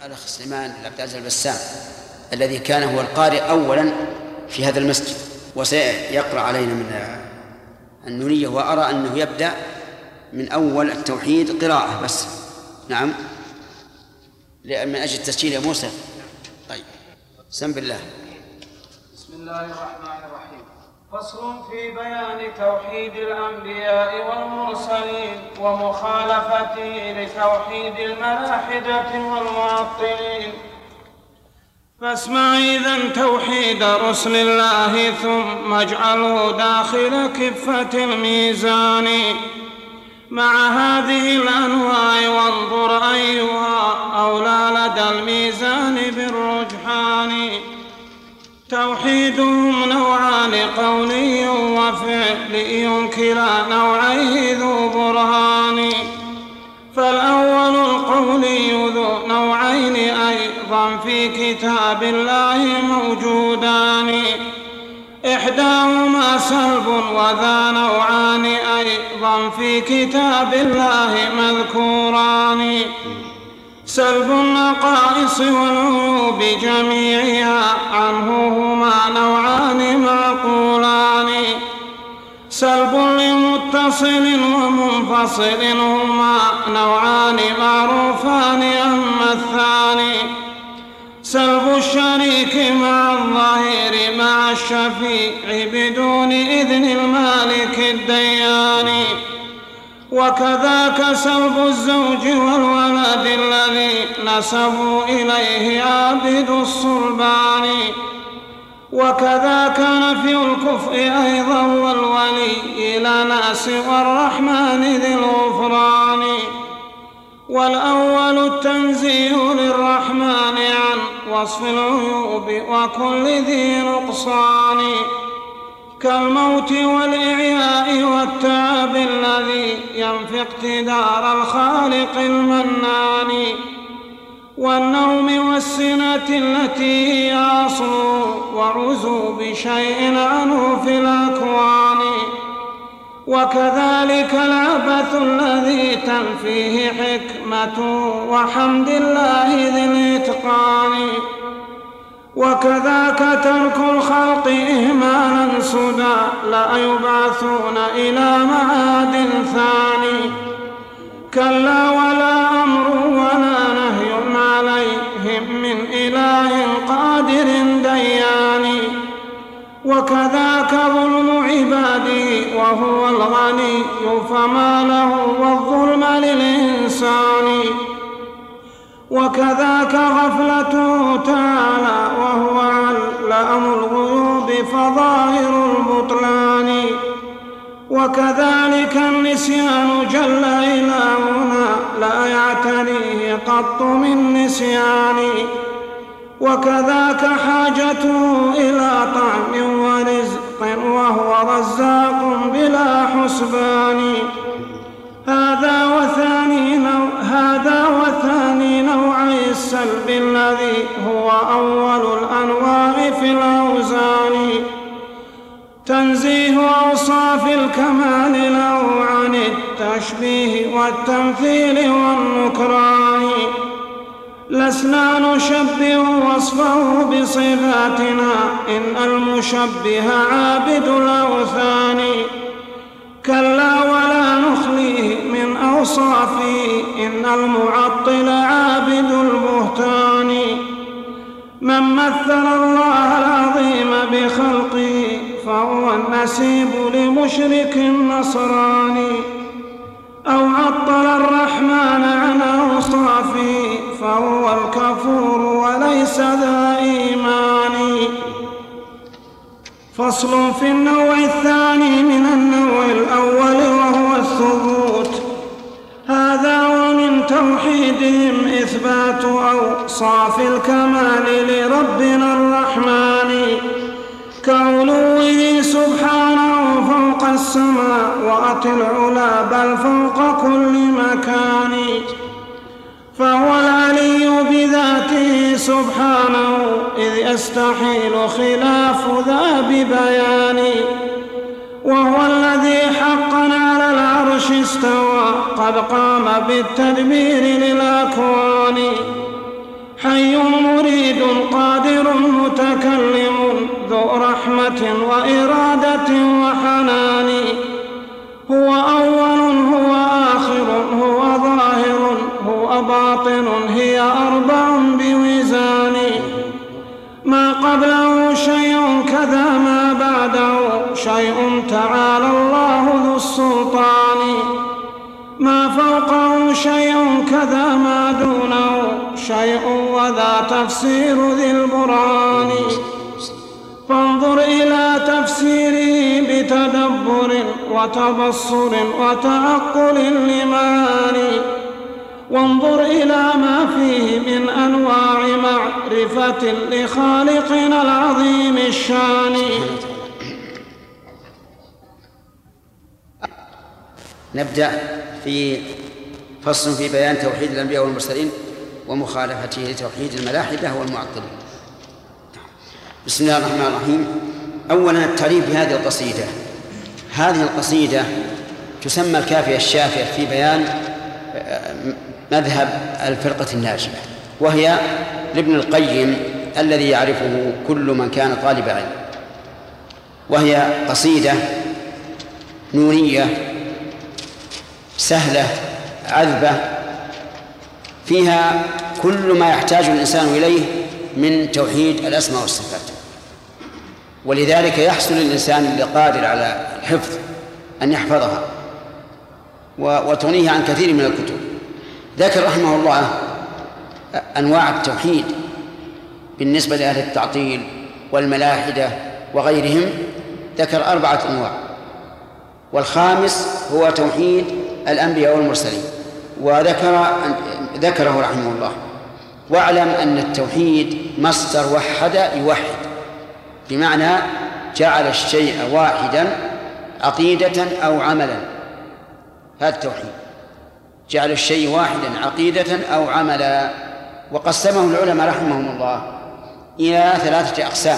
الأخ سليمان بن عبد العزيز البسام الذي كان هو القارئ أولا في هذا المسجد، وسيقرأ علينا من النونية، وأرى أنه يبدأ من أول التوحيد قراءة بس. نعم، من أجل التسجيل يا موسى. طيب، سم بالله. بسم الله الرحمن الرحيم. فصل في بيان توحيد الأنبياء والمرسلين ومخالفته لتوحيد الملاحدة والمعطلين. فاسمع إذن توحيد رسل الله ثم اجعله داخل كفة الميزان مع هذه الأنواع، وانظر أيها أولى لدى الميزان بالرجحان. توحيدهم نوعان قولي وفعلي كلا نوعيه ذو برهان. فالأول القولي ذو نوعين أيضا في كتاب الله موجودان، إحداهما سلب وذا نوعان أيضا في كتاب الله مذكوران. سلب النقائص والعيوب جميعها عنه هما نوعان معقولان. سلب لمتصل ومنفصل هما نوعان معروفان. أما الثاني سلب الشريك مع الظهير مع الشفيع بدون إذن المالك الديان. وكذاك سلب الزوج والولد الذي نسبوا إليه عابد الصلبان. وكذاك نفي الكفء أيضا والولي لناس والرحمن ذي الغفران. والأول التنزيه للرحمن عن وصف العيوب وكل ذي نقصان، كالموت والإعياء والتعب الذي ينفي اقتدار الخالق المنان. والنوم والسنة التي هي أصل وعزوب شيء عنه في الأكوان. وكذلك العبث الذي تنفيه حكمته وحمد الله ذي الإتقان. وكذاك ترك الخلق إهمالا سدى لا يبعثون إلى معاد ثاني. كلا ولا أمر ولا نهي عليهم من إله قادر ديان. وكذاك ظلم عباده وهو الغني فما له والظلم للإنسان. وكذاك غفلته تعالى وهو علام الغيوب فظاهر البطلان. وكذلك النسيان جل إلهنا لا يعتريه قط من نسيان. وكذاك حاجته إلى طعم ورزق وهو رزاق بلا حسبان. هذا وثاني نوعي السلب الذي هو أول الأنواع في الأوزان. تنزيه أوصاف الكمال له عن التشبيه والتمثيل والنكران. لسنا نشبه وصفه بصفاتنا إن المشبه عابد الأوثان. كلا ولا نخليه من أوصافه إن المعطل عابد البهتان. من مثل الله العظيم بخلقه فهو النسيب لمشرك نصراني. أو عطل الرحمن عن أوصافه فهو الكفور وليس ذا إيمان. فصل في النوع الثاني من النوع الأول وهو الثبوت. هذا ومن توحيدهم إثبات أوصاف الكمال لربنا الرحمن، كعلوه سبحانه فوق السماوات العلى بل فوق كل مكان. فهو العلي بذاته سبحانه إذ يستحيل خلاف ذا ببيان. وهو الذي حقا على العرش استوى قد قام بالتدبير للأكوان. حي مريد قادر متكلم ذو رحمة وإرادة وحنان هو أول هو آخر هو ظاهر هو باطن هي أربع بوزان ما قبله شيء كذا ما بعده شيء تعالى الله ذو السلطان ما فوقه شيء كذا ما دونه شيء وذا تفسير ذي البرهان فانظر إلى تفسيره بتدبر وتبصر وتعقل لمعاني وانظر إلى ما فيه من أنواع معرفة لخالقنا العظيم الشان. نبدأ في فصل في بيان توحيد الأنبياء والمرسلين ومخالفته لتوحيد الملاحدة والمعطلين. بسم الله الرحمن الرحيم. أولا التعريف بهذه القصيدة. هذه القصيدة تسمى الكافية الشافية في بيان مذهب الفرقة الناجية، وهي لابن القيم الذي يعرفه كل من كان طالب علم، وهي قصيدة نورية سهلة عذبة فيها كل ما يحتاج الإنسان إليه من توحيد الأسماء والصفات، ولذلك يحصل الإنسان القادر على الحفظ أن يحفظها وتغنيه عن كثير من الكتب. ذكر رحمه الله أنواع التوحيد بالنسبة لأهل التعطيل والملاحدة وغيرهم، ذكر 4 أنواع، والخامس هو توحيد الأنبياء والمرسلين، وذكره رحمه الله. واعلم أن التوحيد مصدر وحد يوحد، بمعنى جعل الشيء واحدا عقيدة أو عملا. هذا التوحيد جعل الشيء واحدا عقيدة أو عملا. وقسمه العلماء رحمهم الله إلى 3 أقسام: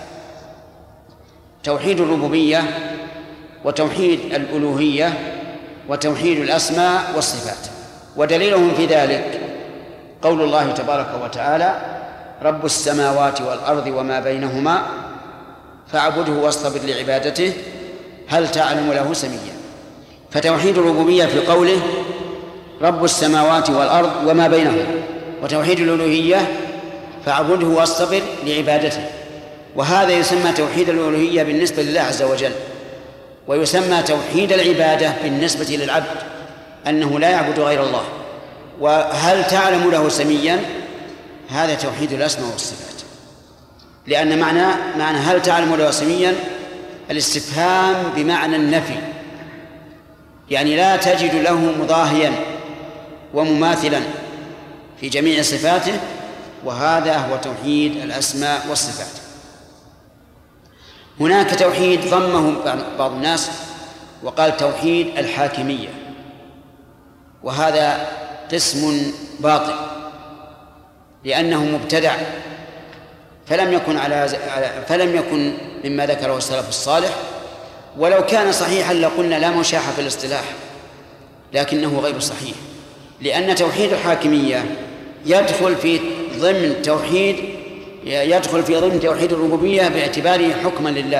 توحيد الربوبية، وتوحيد الألوهية، وتوحيد الأسماء والصفات. ودليلهم في ذلك قول الله تبارك وتعالى: رب السماوات والأرض وما بينهما فاعبده واصطبر لعبادته هل تعلم له سميا. فتوحيد الربوبية في قوله رب السماوات والأرض وما بينهما، وتوحيد الألوهية فاعبده واصطبر لعبادته، وهذا يسمى توحيد الألوهية بالنسبة لله عز وجل، ويسمى توحيد العبادة بالنسبة للعبد أنه لا يعبد غير الله. وهل تعلم له سميا هذا توحيد الأسماء والصفات، لأن معنى هل تعلم له سميا الاستفهام بمعنى النفي، يعني لا تجد له مضاهيا ومماثلا في جميع صفاته، وهذا هو توحيد الأسماء والصفات. هناك توحيد ضمه بعض الناس وقال توحيد الحاكمية، وهذا قسم باطل لأنه مبتدع، فلم يكن مما ذكره السلف الصالح، ولو كان صحيحا لقلنا لا مشاحة في الاصطلاح، لكنه غير صحيح، لأن توحيد الحاكمية يدخل في ضمن توحيد الربوبية باعتباره حكما لله،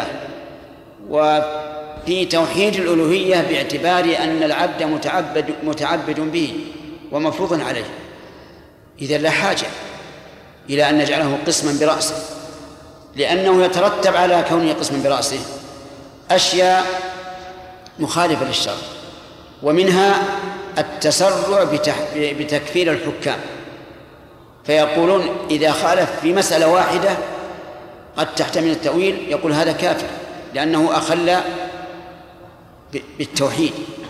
وفي توحيد الألوهية باعتبار أن العبد متعبد به ومفروض عليه. إذن لا حاجة إلى أن نجعله قسما برأسه، لأنه يترتب على كونه قسما برأسه أشياء مخالفة للشرع، ومنها التسرع بتكفير الحكام، فيقولون إذا خالف في مسألة واحدة قد تحتمل التأويل يقول هذا كافر لأنه أخل بالتوحيد،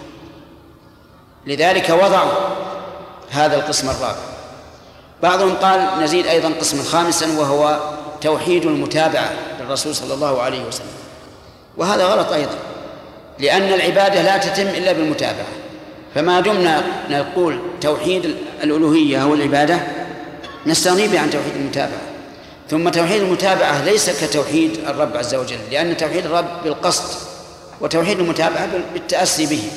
لذلك وضعوا هذا القسم الرابع. بعضهم قال نزيد أيضا قسما خامسا وهو توحيد المتابعة للرسول صلى الله عليه وسلم، وهذا غلط أيضا، لأن العبادة لا تتم إلا بالمتابعة، فما دمنا نقول توحيد الألوهية هو العبادة نستغني به عن توحيد المتابعة. ثم توحيد المتابعة ليس كتوحيد الرب عز وجل، لأن توحيد الرب بالقصد، وتوحيد المتابعة بالتأسي به.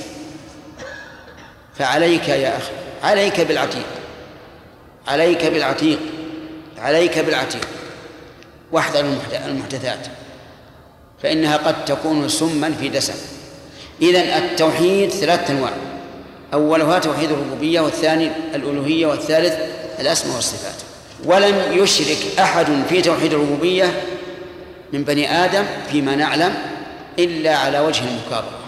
فعليك يا أخي، عليك بالعتيق عليك بالعتيق واحذر المحدثات فإنها قد تكون سما في دسم. إذن التوحيد 3 أنواع، أولها توحيد الربوبية، والثاني الألوهية، والثالث الأسماء والصفات. ولم يشرك أحد في توحيد الربوبية من بني آدم فيما نعلم إلا على وجه المكابرة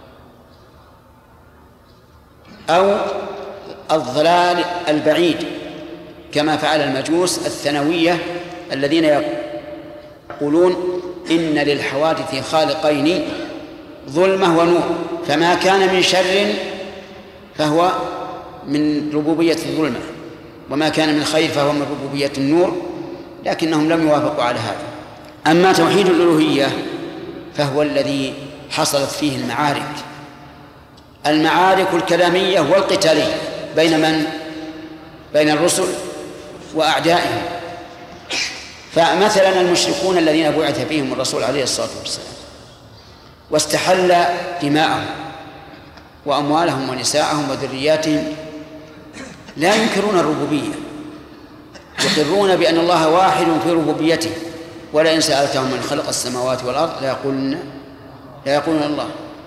أو الضلال البعيد، كما فعل المجوس الثانوية الذين يقولون إن للحوادث خالقين ظلمة ونور، فما كان من شر فهو من ربوبية الظلمة، وما كان من خير فهو من ربوبية النور، لكنهم لم يوافقوا على هذا. أما توحيد الألوهية فهو الذي حصلت فيه المعارك الكلامية والقتالية بين من؟ بين الرسل وأعدائهم. فمثلا المشركون الذين بعث فيهم الرسول عليه الصلاة والسلام واستحل دماءهم وأموالهم ونساءهم وذرياتهم لا ينكرون الربوبية، يقرون بأن الله واحد في ربوبيته، ولئن سألتهم من خلق السماوات والأرض لا يقولون الله،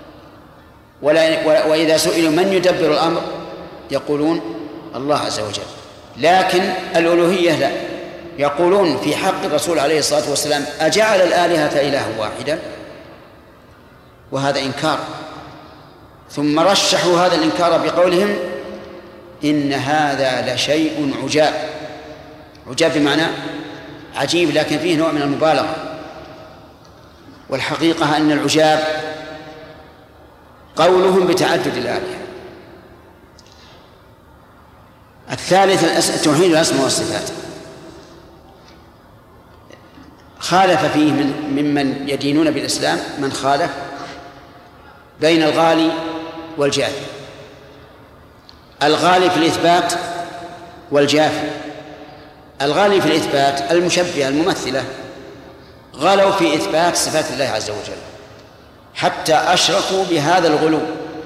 وإذا سئلوا من يدبر الأمر يقولون الله عز وجل. لكن الألوهية لا، يقولون في حق الرسول عليه الصلاة والسلام أجعل الآلهة إلها واحدا، وهذا إنكار. ثم رشحوا هذا الإنكار بقولهم إن هذا لشيء عجاب بمعنى عجيب، لكن فيه نوع من المبالغة. والحقيقة أن العجاب قولهم بتعدد الآلهة. الثالث توحيد الأسماء والصفات، خالف فيه ممن يدينون بالإسلام من خالف بين الغالي والجافي. الغالي في الإثبات والجافي. الغالي في الإثبات المشبهة الممثلة غلوا في إثبات صفات الله عز وجل حتى أشركوا بهذا الغلو.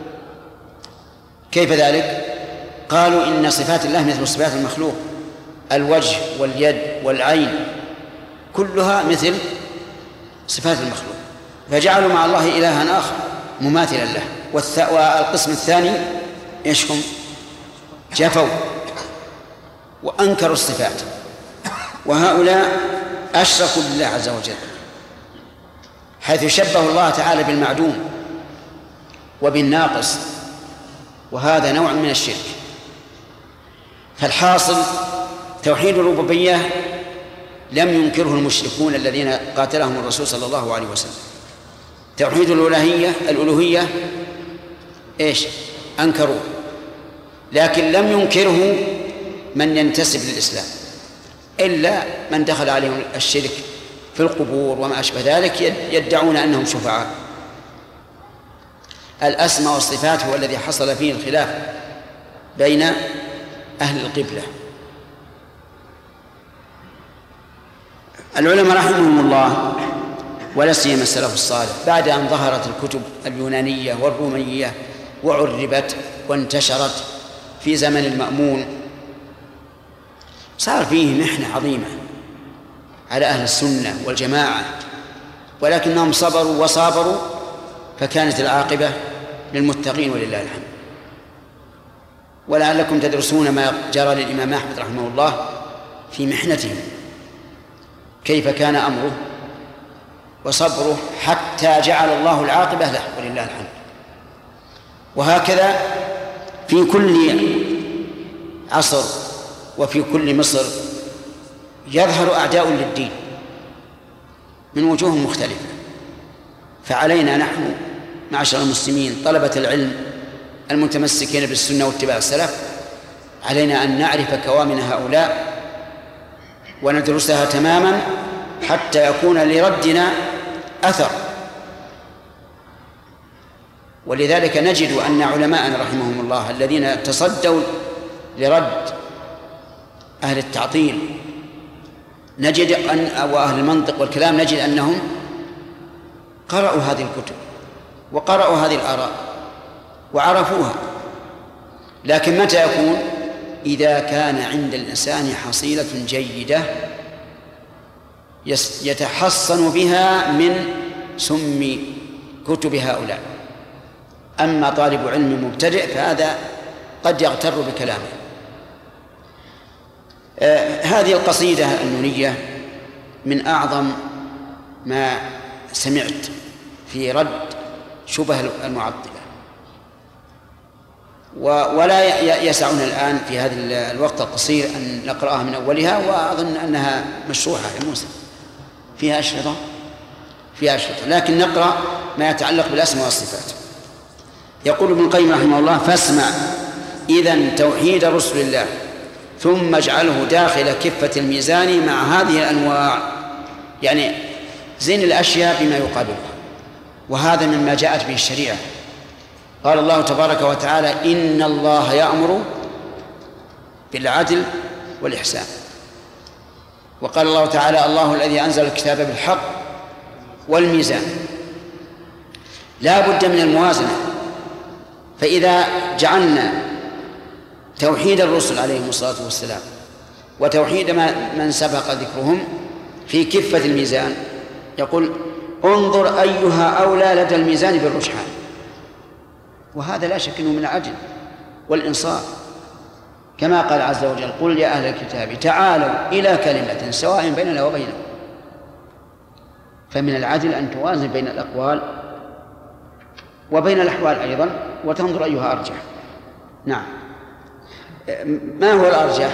كيف ذلك؟ قالوا إن صفات الله مثل صفات المخلوق، الوجه واليد والعين كلها مثل صفات المخلوق، فجعلوا مع الله إلها آخر مماثلا له. والقسم الثاني يشكم جفوا وأنكروا الصفات، وهؤلاء أشركوا بالله عز وجل حيث شبهوا الله تعالى بالمعدوم وبالناقص، وهذا نوع من الشرك. فالحاصل توحيد الربوبية لم ينكره المشركون الذين قاتلهم الرسول صلى الله عليه وسلم. توحيد الألوهية إيش؟ أنكروه، لكن لم ينكره من ينتسب للإسلام، إلا من دخل عليهم الشرك في القبور وما أشبه ذلك يدعون أنهم شفعاء. الأسماء والصفات هو الذي حصل فيه الخلاف بين أهل القبلة. العلماء رحمهم الله ولا سيما السلف الصالح بعد أن ظهرت الكتب اليونانية والرومية وعربت وانتشرت في زمن المأمون، صار فيه محنة عظيمة على أهل السنة والجماعة، ولكنهم صبروا وصابروا فكانت العاقبة للمتقين ولله الحمد. ولعلكم تدرسون ما جرى للإمام أحمد رحمه الله في محنته، كيف كان أمره وصبره حتى جعل الله العاقبة له ولله الحمد. وهكذا في كل عصر وفي كل مصر يظهر أعداء للدين من وجوه مختلفة، فعلينا نحن معشر المسلمين طلبة العلم المتمسكين بالسنة واتباع السلف علينا أن نعرف كوامن هؤلاء وندرسها تماما حتى يكون لردنا أثر. ولذلك نجد أن علماءنا رحمهم الله الذين تصدوا لرد أهل التعطيل نجد أو أهل المنطق والكلام نجد أنهم قرأوا هذه الكتب وقرأوا هذه الآراء وعرفوها، لكن متى يكون؟ إذا كان عند الإنسان حصيلة جيدة يتحصن بها من سم كتب هؤلاء. أما طالب علم مبتدئ فهذا قد يغتر بكلامه. هذه القصيدة النونية من أعظم ما سمعت في رد شبه المعطلة، ولا يسعنا الآن في هذا الوقت القصير أن نقرأها من أولها، وأظن أنها مشروحة يا موسى فيها أشرطة، لكن نقرأ ما يتعلق بالأسماء والصفات. يقول ابن القيم رحمه الله: فاسمع إذن توحيد رسل الله ثم اجعله داخل كفة الميزان مع هذه الأنواع، يعني زين الأشياء بما يقابلها، وهذا مما جاءت به الشريعة. قال الله تبارك وتعالى: إن الله يأمر بالعدل والإحسان. وقال الله تعالى: الله الذي أنزل الكتاب بالحق والميزان. لا بد من الموازنة. فإذا جعلنا توحيد الرسل عليهم الصلاة والسلام وتوحيد من سبق ذكرهم في كفة الميزان، يقول: انظر أيها أولى لدى الميزان بالرجحان. وهذا لا شك أنه من العدل والإنصاف، كما قال عز وجل: قل يا أهل الكتاب تعالوا إلى كلمة سواء بيننا وبينكم. فمن العدل أن توازن بين الأقوال وبين الأحوال أيضا، وتنظر أيها أرجح. نعم. ما هو الأرجح؟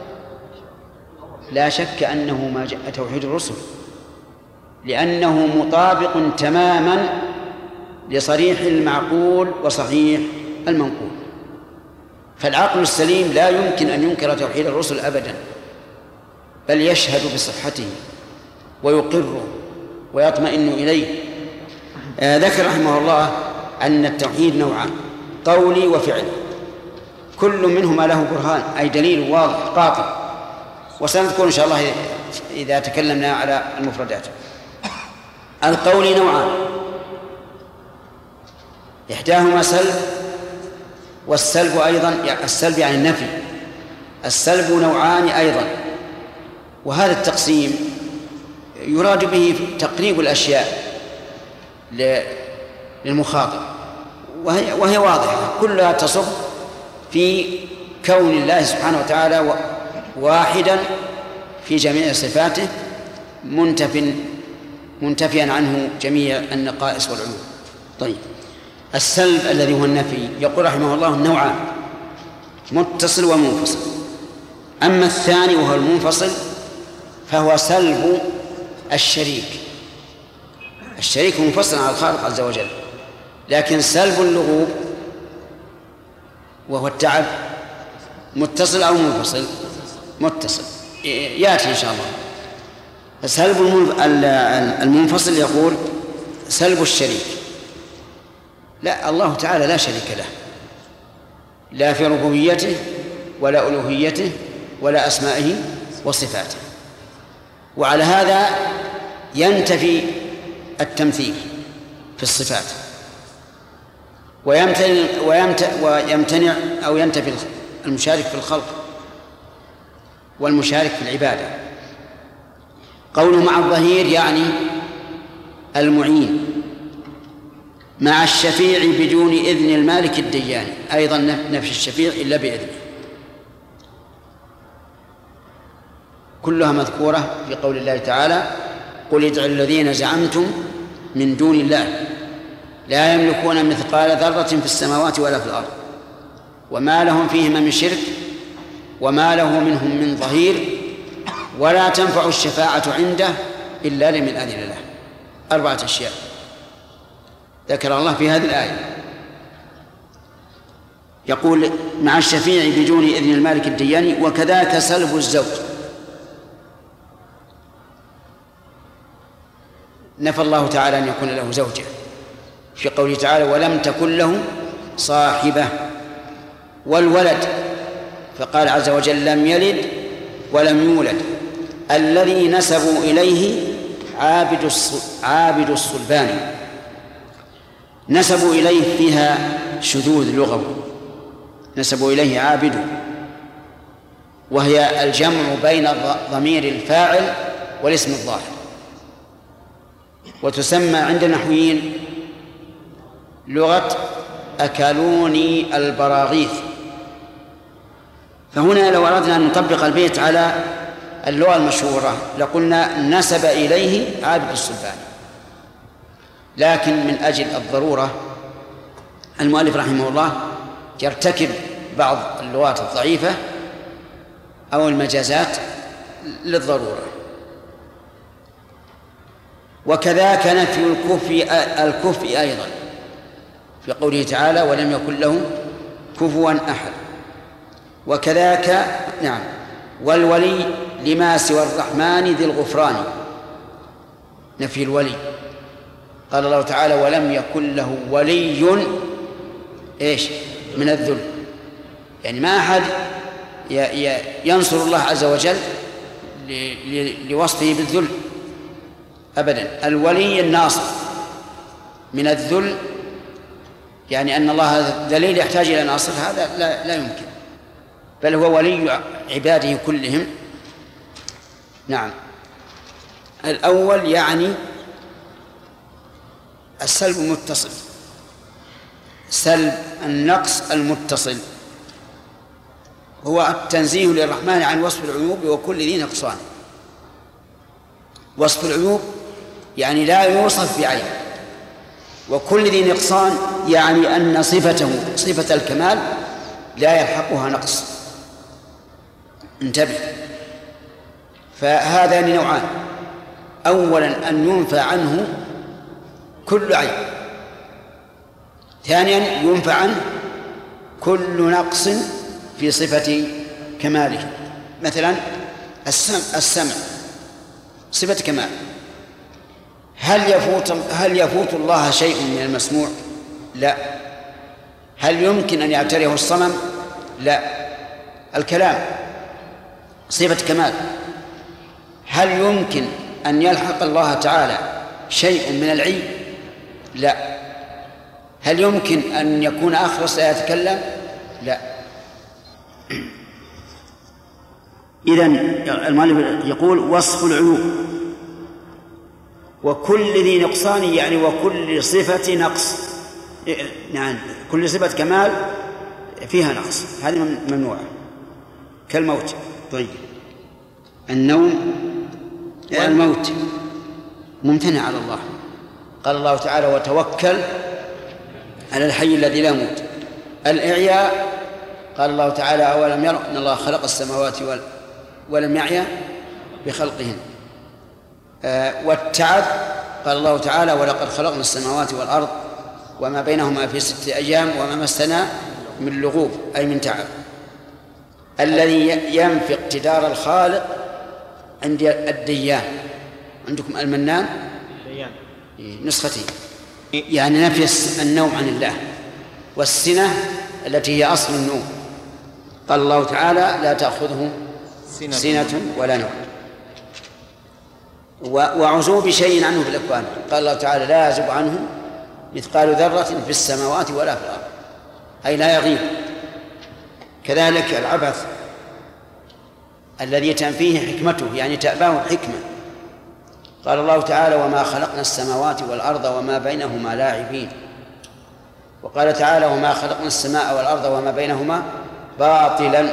لا شك أنه ما جاء توحيد الرسل، لأنه مطابق تماما لصريح المعقول وصحيح المنقول. فالعقل السليم لا يمكن أن ينكر توحيد الرسل أبدا، بل يشهد بصحته ويقره ويطمئن إليه. ذكر رحمه الله أن التوحيد نوعان: قولي وفعلي، كل منهما له برهان، أي دليل واضح قاطع، وسنذكر إن شاء الله إذا تكلمنا على المفردات. القول نوعان: إحداهما سلب، والسلب أيضا السلب يعني النفي. السلب نوعان أيضا، وهذا التقسيم يراد به تقريب الأشياء للمخاطب، وهي واضحة، كلها تصب في كون الله سبحانه وتعالى واحدا في جميع صفاته، منتفيا عنه جميع النقائص والعيوب. طيب، السلب الذي هو النفي يقول رحمه الله النوعان: متصل ومنفصل. أما الثاني وهو المنفصل فهو سلب الشريك. الشريك منفصل عن الخالق عز وجل، لكن سلب اللغوب وهو التعب متصل أو منفصل؟ متصل، يأتي إن شاء الله. فسلب المنفصل يقول سلب الشريك. لا، الله تعالى لا شريك له، لا في ربوبيته ولا ألوهيته ولا أسمائه وصفاته، وعلى هذا ينتفي التمثيل في الصفات، ويمتنع أو ينتفي المشارك في الخلق والمشارك في العبادة. قوله مع الظهير يعني المعين، مع الشفيع بدون إذن المالك الديان، أيضا نفي الشفيع إلا بإذنه. كلها مذكورة في قول الله تعالى: قل ادعوا الذين زعمتم من دون الله لا يملكون مثقال ذرة في السماوات ولا في الأرض وما لهم فيهما من شرك وما له منهم من ظهير ولا تنفع الشفاعة عنده إلا لمن أذن له. 4 أشياء ذكر الله في هذه الآية. يقول مع الشفيع بدون إذن المالك الدياني. وكذاك سلب الزوج، نفى الله تعالى أن يكون له زوجة في قوله تعالى: ولم تكن له صاحبة. والولد فقال عز وجل: لم يلد ولم يولد. الذي نسبوا إليه عابد الصلباني، نسبوا إليه فيها شذوذ لغوي، نسبوا إليه عابد، وهي الجمع بين ضمير الفاعل والاسم الظاهر. وتسمى عند النحويين لغة أكلوني البراغيث. فهنا لو أردنا أن نطبق البيت على اللغة المشهورة لقلنا نسب إليه عابد السلطان، لكن من أجل الضرورة المؤلف رحمه الله يرتكب بعض اللغات الضعيفة أو المجازات للضرورة. وكذاك نفي الكفء أيضا في قوله تعالى ولم يكن له كفوا أحد. وكذاك نعم والولي لما سوى الرحمن ذي الغفران، نفي الولي. قال الله تعالى ولم يكن له ولي إيش من الذل، يعني ما أحد ينصر الله عز وجل لوصفه بالذل أبدا. الولي الناصر من الذل، يعني أن الله ذليل يحتاج إلى ناصر، هذا لا يمكن، بل هو ولي عباده كلهم. نعم. الأول يعني السلب المتصل، سلب النقص المتصل هو التنزيه للرحمن عن وصف العيوب وكل ذي نقصان. وصف العيوب يعني لا يوصف بعيب، وكل ذي نقصان يعني أن صفته صفة الكمال لا يلحقها نقص. انتبه، فهذان نوعان: أولا أن ينفى عنه كل عيب، ثانيا ينفى عنه كل نقص في صفة كماله. مثلا السمع صفة كمال، هل يفوت الله شيء من المسموع؟ لا. هل يمكن أن يعتريه الصمم؟ لا. الكلام صفة كمال، هل يمكن أن يلحق الله تعالى شيء من العيب؟ لا. هل يمكن أن يكون أخرس لا يتكلم؟ لا. إذن المؤلف يقول وصف العيوب وكل ذي نقصان، يعني وكل صفة نقص، يعني كل صفة كمال فيها نقص، هذه ممنوعة كالموت. طيب النوم الموت ممتنع على الله، قال الله تعالى وتوكل على الحي الذي لا يموت. الإعياء قال الله تعالى أولم يروا أن الله خلق السماوات ولم يعيا بخلقهن. والتعب قال الله تعالى ولقد خلقنا السماوات والأرض وما بينهما في 6 أيام وما مسنا من لغوب، أي من تعب. الذي ينفي اقتدار الخالق عند الديان. عندكم المنان نسختين، يعني نفي النوم عن الله، والسنة التي هي أصل النوم. قال الله تعالى لا تأخذه سنة ولا نوم. وعزوب شيء عنه في الأكوان، قال الله تعالى لا يعزب عنه مثقال ذرة في السماوات ولا في الأرض، أي لا يغيب. كذلك العبث الذي تنفيه حكمته، يعني تأباه الحكمة. قال الله تعالى وما خلقنا السماوات والأرض وما بينهما لاعبين. وقال تعالى وما خلقنا السماء والأرض وما بينهما باطلا.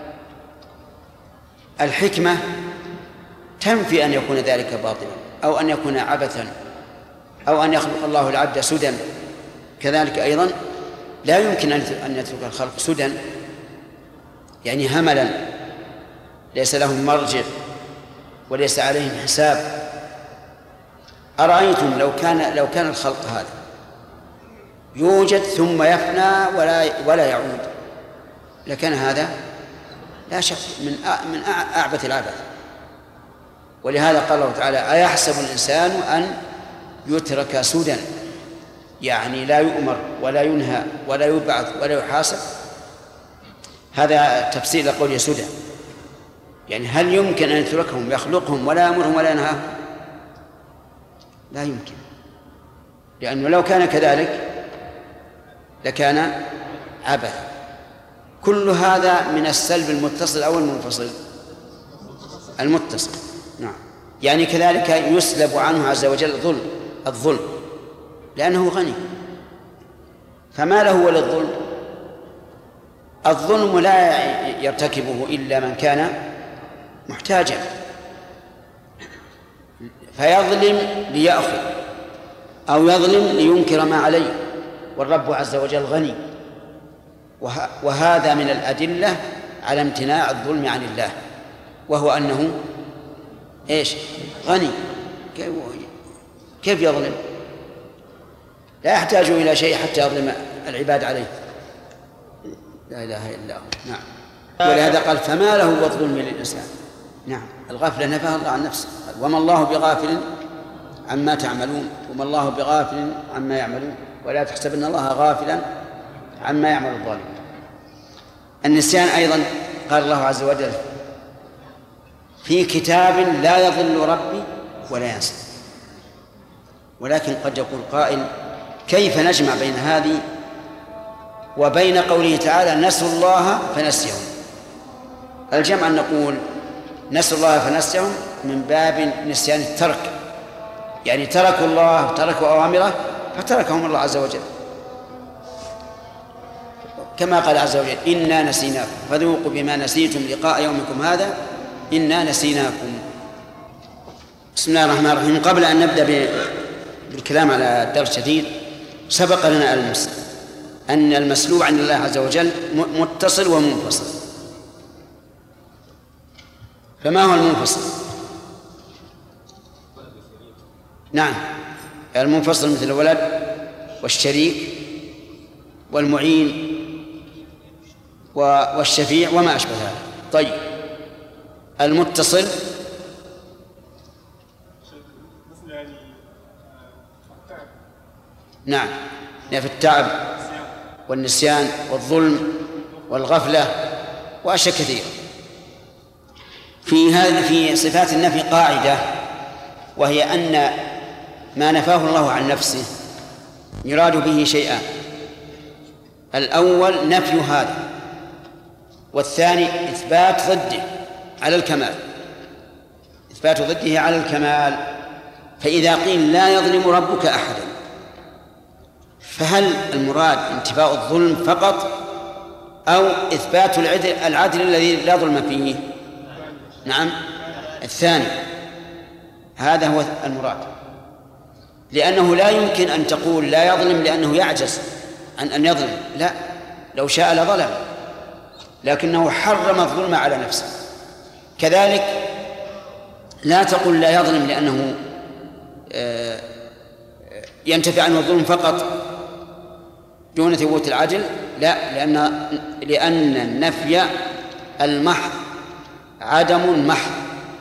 الحكمة تنفي أن يكون ذلك باطلا أو أن يكون عبثا أو أن يخلق الله العبد سدى. كذلك أيضا لا يمكن أن يترك الخلق سدى، يعني هملا ليس لهم مرجع وليس عليهم حساب. أرأيتم لو كان الخلق هذا يوجد ثم يفنى ولا يعود، لكان هذا لا شك من أعبث العبث. ولهذا قال الله تعالى أيحسب الإنسان أن يترك سدى، يعني لا يؤمر ولا ينهى ولا يبعث ولا يحاسب. هذا تفسير لقول سدى، يعني هل يمكن أن يتركهم يخلقهم ولا يأمرهم ولا ينهاهم؟ لا يمكن، لأنه لو كان كذلك لكان عبث. كل هذا من السلب المتصل أو المنفصل؟ المتصل. نعم. يعني كذلك يسلب عنه عز وجل الظلم لأنه غني، فما له وللظلم؟ الظلم لا يرتكبه إلا من كان محتاجا، فيظلم ليأخذ أو يظلم لينكر ما عليه، والرب عز وجل غني، وهذا من الأدلة على امتناع الظلم عن الله، وهو أنه إيش؟ غني. كيف يظلم؟ لا يحتاج إلى شيء حتى يظلم العباد عليه. لا إله إلا هو. نعم. ولهذا قال فما له والظلم للإنسان. نعم، الغفلة نفاها الله عن نفسه، وما الله بغافل عما تعملون، وما الله بغافل عما يعملون، ولا تحسبن الله غافلا عما يعمل الظالمون. النسيان أيضا قال الله عز وجل في كتاب لا يضل ربي ولا ينسى. ولكن قد يقول قائل كيف نجمع بين هذه وبين قوله تعالى نسوا الله فنسيهم؟ الجمع أن نقول نسوا الله فنسيهم من باب نسيان الترك، يعني تركوا الله، تركوا أوامره فتركهم الله عز وجل، كما قال عز وجل إنا نسيناكم فذوقوا بما نسيتم لقاء يومكم هذا إنا نسيناكم. بسم الله الرحمن الرحيم. قبل أن نبدأ بالكلام على الدرس الجديد، سبق لنا أن المسلوب عن الله عز وجل متصل ومنفصل. فما هو المنفصل؟ نعم، المنفصل مثل الولد والشريك والمعين والشفيع وما أشبه هذا. طيب، المتصل نعم، في التعب والنسيان والظلم والغفلة وأشياء كثيرة. في صفات النفي قاعدة، وهي أن ما نفاه الله عن نفسه يراد به شيئان: الأول نفي هذا، والثاني إثبات ضده على الكمال، إثبات ضده على الكمال. فإذا قيل لا يظلم ربك أحدا، فهل المراد انتفاء الظلم فقط أو إثبات العدل الذي لا ظلم فيه؟ نعم، الثاني، هذا هو المراد، لأنه لا يمكن أن تقول لا يظلم لأنه يعجز عن أن يظلم، لا، لو شاء لظلم، لكنه حرم الظلم على نفسه. كذلك لا تقول لا يظلم لأنه ينتفع عنه الظلم فقط دون ثبوت العدل، لا، لأن النفي المحض عدم محض،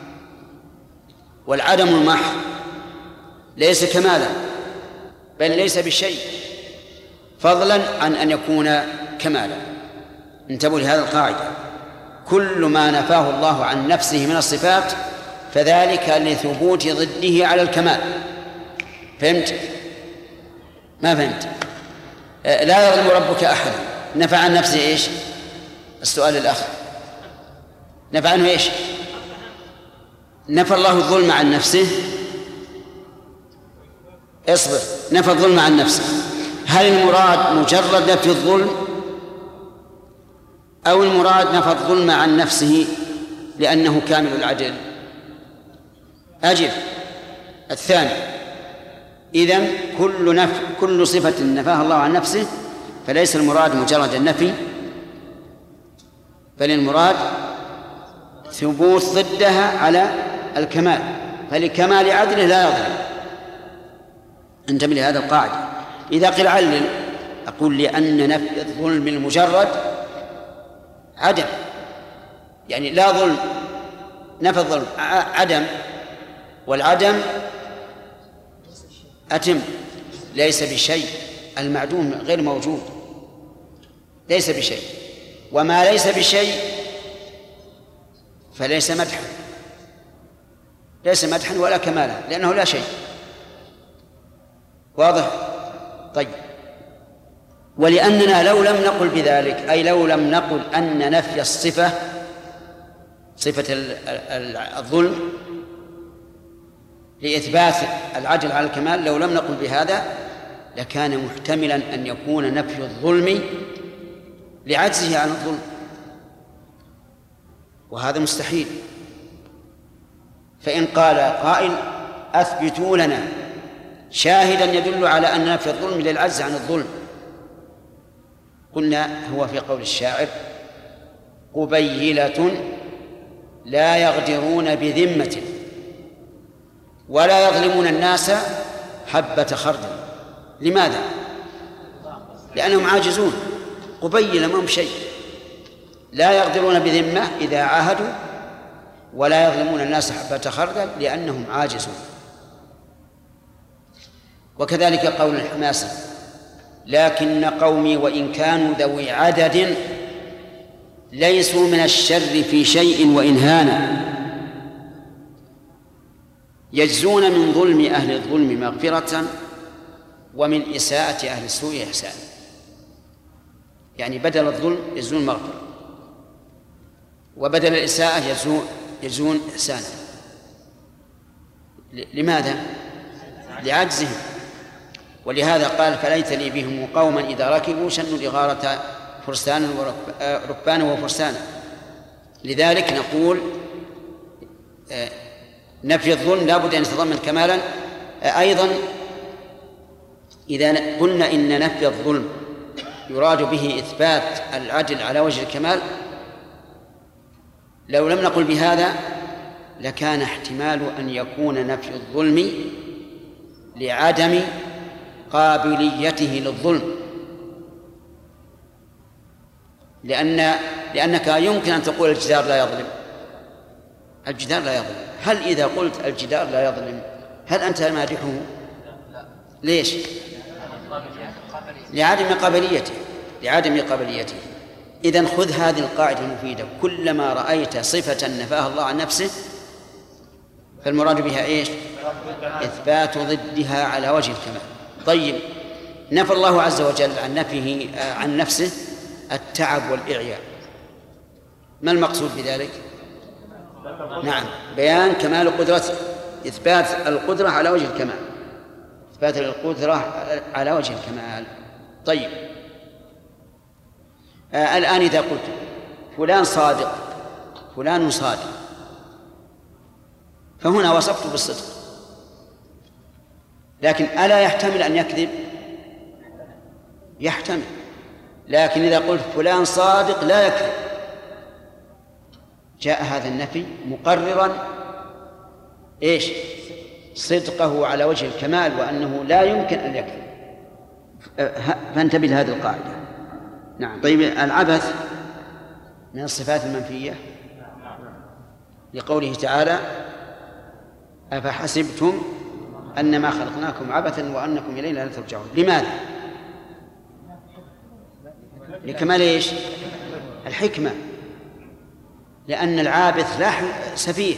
والعدم المحض ليس كمالا بل ليس بشيء، فضلا عن أن يكون كمالا. انتبهوا لهذا القاعدة: كل ما نفاه الله عن نفسه من الصفات فذلك لثبوت ضده على الكمال. فهمت؟ ما فهمت؟ لا يظلم ربك أحد، نفى عن نفسه إيش؟ السؤال الآخر، نفى عنه إيش؟ نفى الله الظلم عن نفسه. اصبر، نفى الظلم عن نفسه، هل المراد مجرد نفي الظلم أو المراد نفى الظلم عن نفسه لأنه كامل العدل؟ أجب، الثاني. إذن كل صفة نفاها الله عن نفسه فليس المراد مجرد النفي، بل المراد ثبوت ضدها على الكمال، فلكمال عدله لا يظلم. انتبه لهذا القاعدة. إذا قيل علل، أقول لأن نفي الظلم المجرد عدم، يعني لا ظلم، نفي الظلم عدم، والعدم أتم، ليس بشيء، المعدوم غير موجود، ليس بشيء، وما ليس بشيء فليس مدحا، ليس مدحا ولا كمالا، لأنه لا شيء. واضح؟ طيب، ولأننا لو لم نقل بذلك، أي لو لم نقل أن نفي الصفة، صفة الظلم، لإثبات العدل على الكمال. لو لم نقل بهذا لكان محتملا أن يكون نفي الظلم لعجزه عن الظلم، وهذا مستحيل. فإن قال قائل أثبتوا لنا شاهدا يدل على أن نفي الظلم للعجز عن الظلم، قلنا هو في قول الشاعر قبيلة لا يغدرون بذمة ولا يظلمون الناس حبة خردل. لماذا؟ لأنهم عاجزون. قبيلة ما هم شيء، لا يغدرون بذمة إذا عاهدوا ولا يظلمون الناس حبة خردل لأنهم عاجزون. وكذلك قول الحماسي لكن قومي وإن كانوا ذوي عدد ليسوا من الشر في شيء وإن هانا، يجزون من ظلم أهل الظلم مغفرة ومن إساءة أهل السوء إحسانا. يعني بدل الظلم يجزون مغفرة، وبدل الإساءة يجزون إحسانا. لماذا؟ لعجزهم. ولهذا قال فليت لي بهم قوما إذا ركبوا شنوا الإغارة فرسانا وركبانا وفرسانا. لذلك نقول نفي الظلم لا بد أن يتضمن كمالا. أيضا إذا قلنا إن نفي الظلم يراد به إثبات العدل على وجه الكمال، لو لم نقل بهذا لكان احتمال أن يكون نفي الظلم لعدم قابليته للظلم، لأنك يمكن أن تقول الجدار لا يظلم. الجدار لا يظلم، هل إذا قلت الجدار لا يظلم هل أنت مادحه؟ ليش؟ لعدم قابليته. إذن خذ هذه القاعدة المفيدة، كلما رأيت صفة نفاها الله عن نفسه فالمراد بها إيش؟ إثبات ضدها على وجه الكمال. طيب، نفى الله عز وجل عن نفيه عن نفسه التعب والإعياء، ما المقصود بذلك؟ نعم، بيان كمال قدرته، إثبات القدرة على وجه الكمال، إثبات القدرة على وجه الكمال. طيب، الآن إذا قلت فلان صادق، فلان صادق، فهنا وصفت بالصدق، لكن ألا يحتمل أن يكذب؟ يحتمل، لكن إذا قلت فلان صادق لا يكذب جاء هذا النفي مقررا إيش؟ صدقه على وجه الكمال وأنه لا يمكن أن يكذب. فانتبه لهذه القاعدة. نعم. طيب، العبث من الصفات المنفية لقوله تعالى أفحسبتم أنما خلقناكم عبثا وأنكم إلينا لا ترجعون. لماذا؟ لكمال إيش؟ الحكمة، لأن العابث سفيه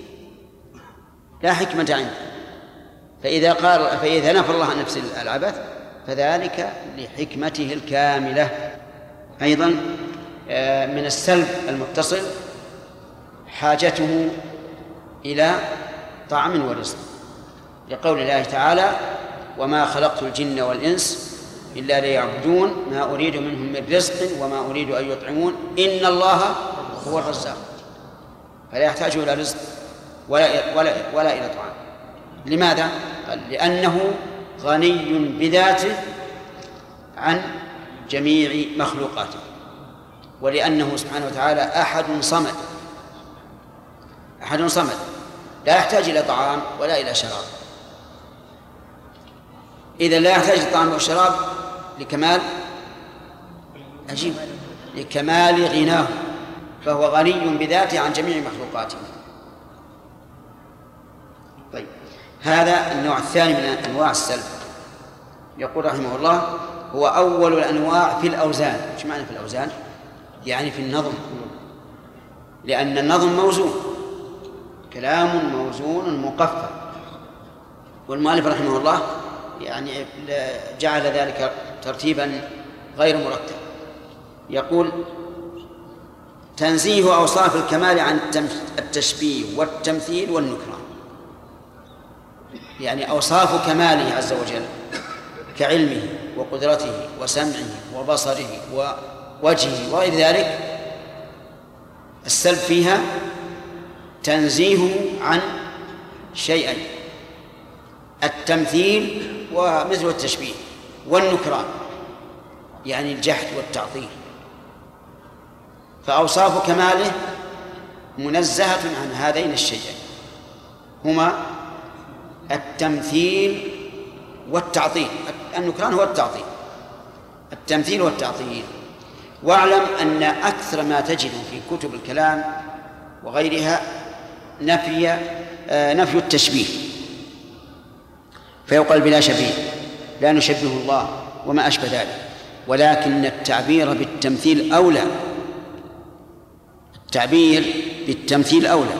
لا حكمة عنده، فإذا نفى الله عن نفس العبث فذلك لحكمته الكاملة. أيضا من السلب المتصل حاجته إلى طعام ورزق، لقول الله تعالى وما خلقت الجن والإنس إلا ليعبدون ما أريد منهم من رزق وما أريد أن يطعمون إن الله هو الرزاق، فلا يحتاج إلى رزق ولا إلى طعام. لماذا؟ قال لأنه غني بذاته عن جميع مخلوقاته، ولأنه سبحانه وتعالى أحد صمد لا يحتاج إلى طعام ولا إلى شراب. إذا لا يحتاج إلى طعام والشراب لكمال عجيب، لكمال غناه، فهو غني بذاته عن جميع مخلوقاته. طيب، هذا النوع الثاني من أنواع السلب. يقول رحمه الله هو أول الأنواع في الأوزان. إيش معنى في الأوزان؟ يعني في النظم، لأن النظم موزون، كلام موزون مقفى، والمؤلف رحمه الله يعني جعل ذلك ترتيبا غير مرتب. يقول تنزيه أوصاف الكمال عن التشبيه والتمثيل والنكران. يعني أوصاف كماله عز وجل كعلمه وقدرته وسمعه وبصره ووجهه وغير ذلك، السلب فيها تنزيهه عن شيئين: التمثيل ومثل التشبيه، والنكران يعني الجحد والتعطيل. فأوصاف كماله منزهة عن هذين الشيئين، هما التمثيل والتعطيل. النكران هو التعطيل، التمثيل والتعطيل. واعلم أن أكثر ما تجد في كتب الكلام وغيرها نفي التشبيه، فيقال بلا شبيه، لا نشبه الله وما أشبه ذلك. ولكن التعبير بالتمثيل أولى، التعبير بالتمثيل أولى،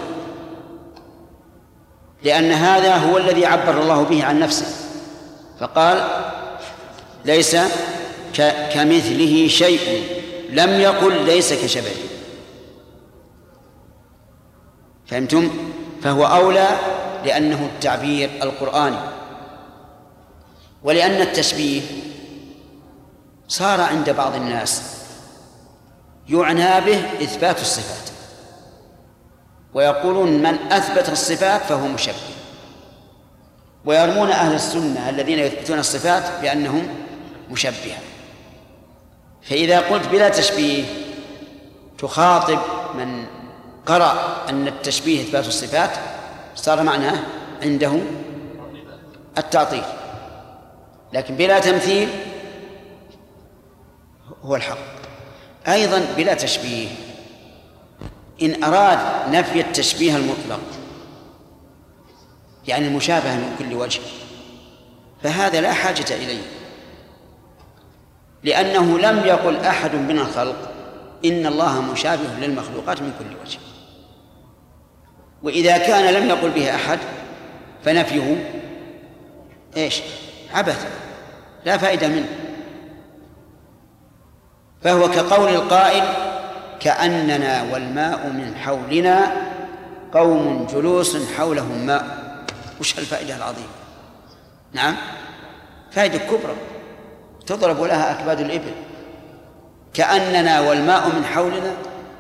لأن هذا هو الذي عبر الله به عن نفسه، فقال: ليس كمثله شيء، لم يقل ليس كشبهه. فهمتم؟ فهو أولى لأنه التعبير القرآني. ولأن التشبيه صار عند بعض الناس يعنى به إثبات الصفات، ويقولون من أثبت الصفات فهو مشبه، ويرمون أهل السنة الذين يثبتون الصفات بأنهم مشبهة. فإذا قلت بلا تشبيه تخاطب من قرأ أن التشبيه إثبات الصفات، صار معناه عنده التعطيل. لكن بلا تمثيل هو الحق. أيضا بلا تشبيه إن أراد نفي التشبيه المطلق، يعني المشابهة من كل وجه، فهذا لا حاجة إليه، لأنه لم يقل أحد من الخلق إن الله مشابه للمخلوقات من كل وجه. وإذا كان لم يقل به أحد فنفيه عبث لا فائدة منه. فهو كقول القائل: كأننا والماء من حولنا قوم جلوس حولهم ماء. وش الفائدة العظيمة؟ نعم، فائدة كبرى تضرب لها أكباد الإبل. كأننا والماء من حولنا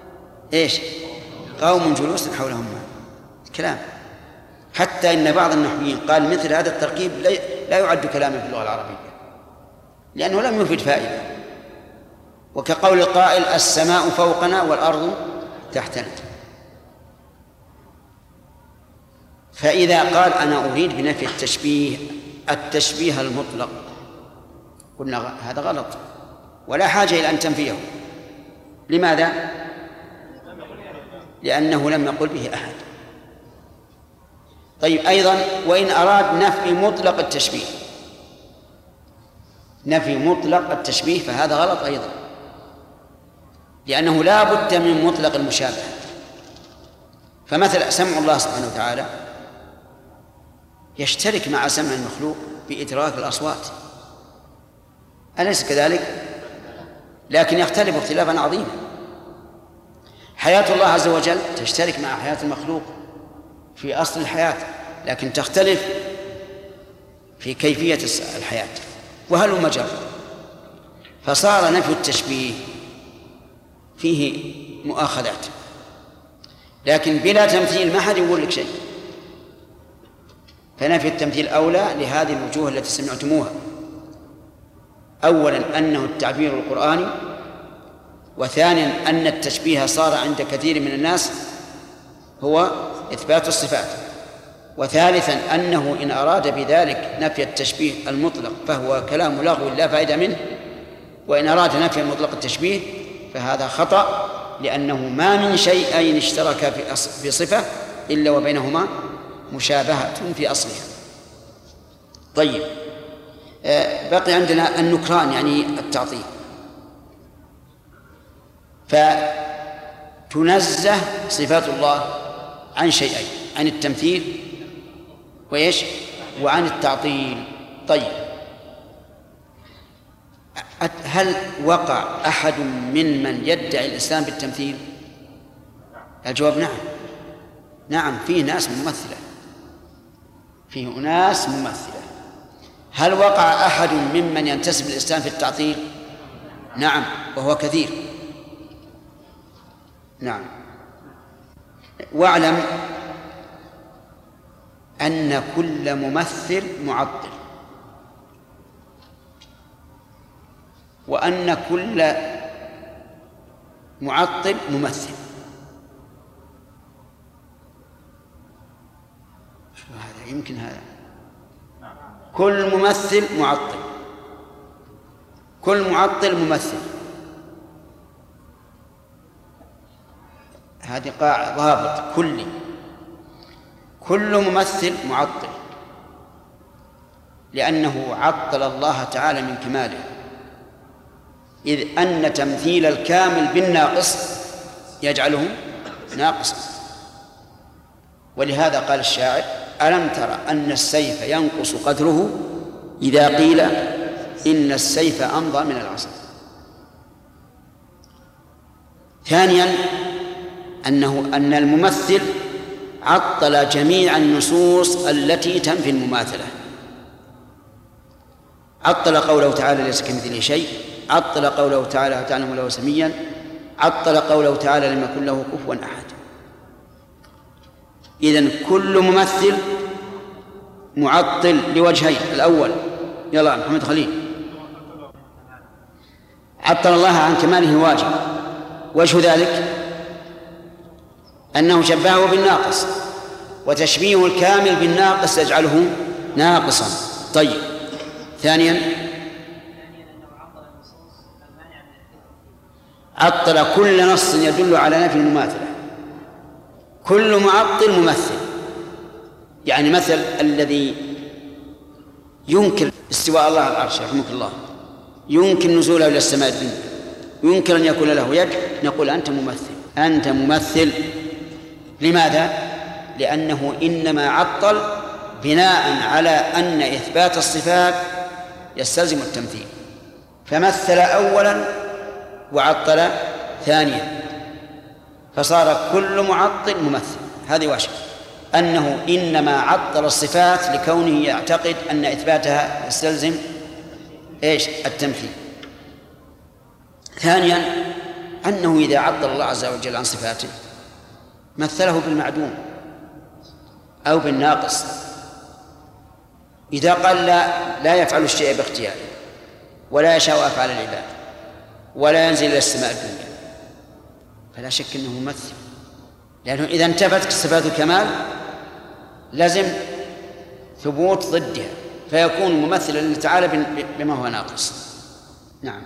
قوم جلوس حولهم ماء. كلام، حتى إن بعض النحويين قال مثل هذا التركيب لا يعد كلاما في اللغة العربية، لأنه لم يفيد فائدة. وكقول القائل: السماء فوقنا والأرض تحتنا. فإذا قال: أنا أريد بنفي التشبيه المطلق، قلنا هذا غلط ولا حاجة إلى أن تنفيه. لماذا؟ لأنه لم يقل به أحد. طيب، أيضا وإن أراد نفي مطلق التشبيه، نفي مطلق التشبيه فهذا غلط أيضا، لأنه لا بد من مطلق المشابهة. فمثل سمع الله سبحانه وتعالى يشترك مع سمع المخلوق في إدراك الأصوات، أليس كذلك؟ لكن يختلف اختلافا عظيما. حياة الله عز وجل تشترك مع حياة المخلوق في أصل الحياة، لكن تختلف في كيفية الحياة، وهل مجر. فصار نفي التشبيه فيه مؤاخذات، لكن بلا تمثيل ما حد يقول لك شيء. فنفي التمثيل أولى لهذه الوجوه التي سمعتموها: أولا أنه التعبير القرآني، وثانيا أن التشبيه صار عند كثير من الناس هو إثبات الصفات، وثالثا أنه إن أراد بذلك نفي التشبيه المطلق فهو كلام لغو لا فائدة منه، وإن أراد نفي مطلق التشبيه فهذا خطأ، لأنه ما من شيئين اشتركا في صفة إلا وبينهما مشابهة في أصلها. طيب، بقي عندنا النكران يعني التعطيل. فتنزه صفات الله عن شيئين: عن التمثيل وعن التعطيل. طيب، هل وقع أحد من يدعي الإسلام بالتمثيل؟ الجواب نعم. نعم، فيه ناس ممثلة، فيه أناس ممثلة. هل وقع أحد ممن ينتسب الإسلام في التعطيل؟ نعم، وهو كثير. نعم. واعلم أن كل ممثل معطل، وأن كل معطل ممثل. شو هذا؟ يمكن هذا كل ممثل معطل، كل معطل ممثل. هذه قاعدة ضابط كلي. كل ممثل معطل، لأنه عطل الله تعالى من كماله، إذ أن تمثيل الكامل بالناقص يجعله ناقصا. ولهذا قال الشاعر: ألم تر أن السيف ينقص قدره إذا قيل إن السيف أمضى من العصا. ثانيا أن الممثل عطل جميع النصوص التي تنفي المماثلة. عطل قوله تعالى: ليس كمثله شيء. عطل قوله تعالى: تعلم له سميا. عطل قوله تعالى: لم يكن له كفوا أحد. إذن كل ممثل معطل لوجهين: الأول يلا محمد خليل، عطل الله عن كماله الواجب. وجه ذلك أنه شبهه بالناقص، وتشبيه الكامل بالناقص يجعله ناقصا. طيب. ثانيا عطل كل نص يدل على نفي المماثلة. كل معطل ممثل، يعني مثل الذي ينكر استواء الله على العرش رحمك الله، ينكر نزوله إلى السماء الدنيا، ينكر أن يكون له يد، نقول أنت ممثل، أنت ممثل. لماذا؟ لأنه إنما عطل بناء على أن إثبات الصفات يستلزم التمثيل، فمثل أولا وعطل ثانيا، فصار كل معطل ممثل. هذه واحدة، أنه إنما عطل الصفات لكونه يعتقد أن إثباتها يستلزم التمثيل. ثانيا أنه إذا عطل الله عز وجل عن صفاته مثله بالمعدوم أو بالناقص. إذا قال لا يفعل الشيء باختياره، ولا يشاء أفعال العباد، ولا ينزل إلى السماء الدنيا، فلا شك أنه ممثل، لأنه إذا انتفت صفات الكمال لازم ثبوت ضدها، فيكون ممثلا لله تعالى بما هو ناقص. نعم.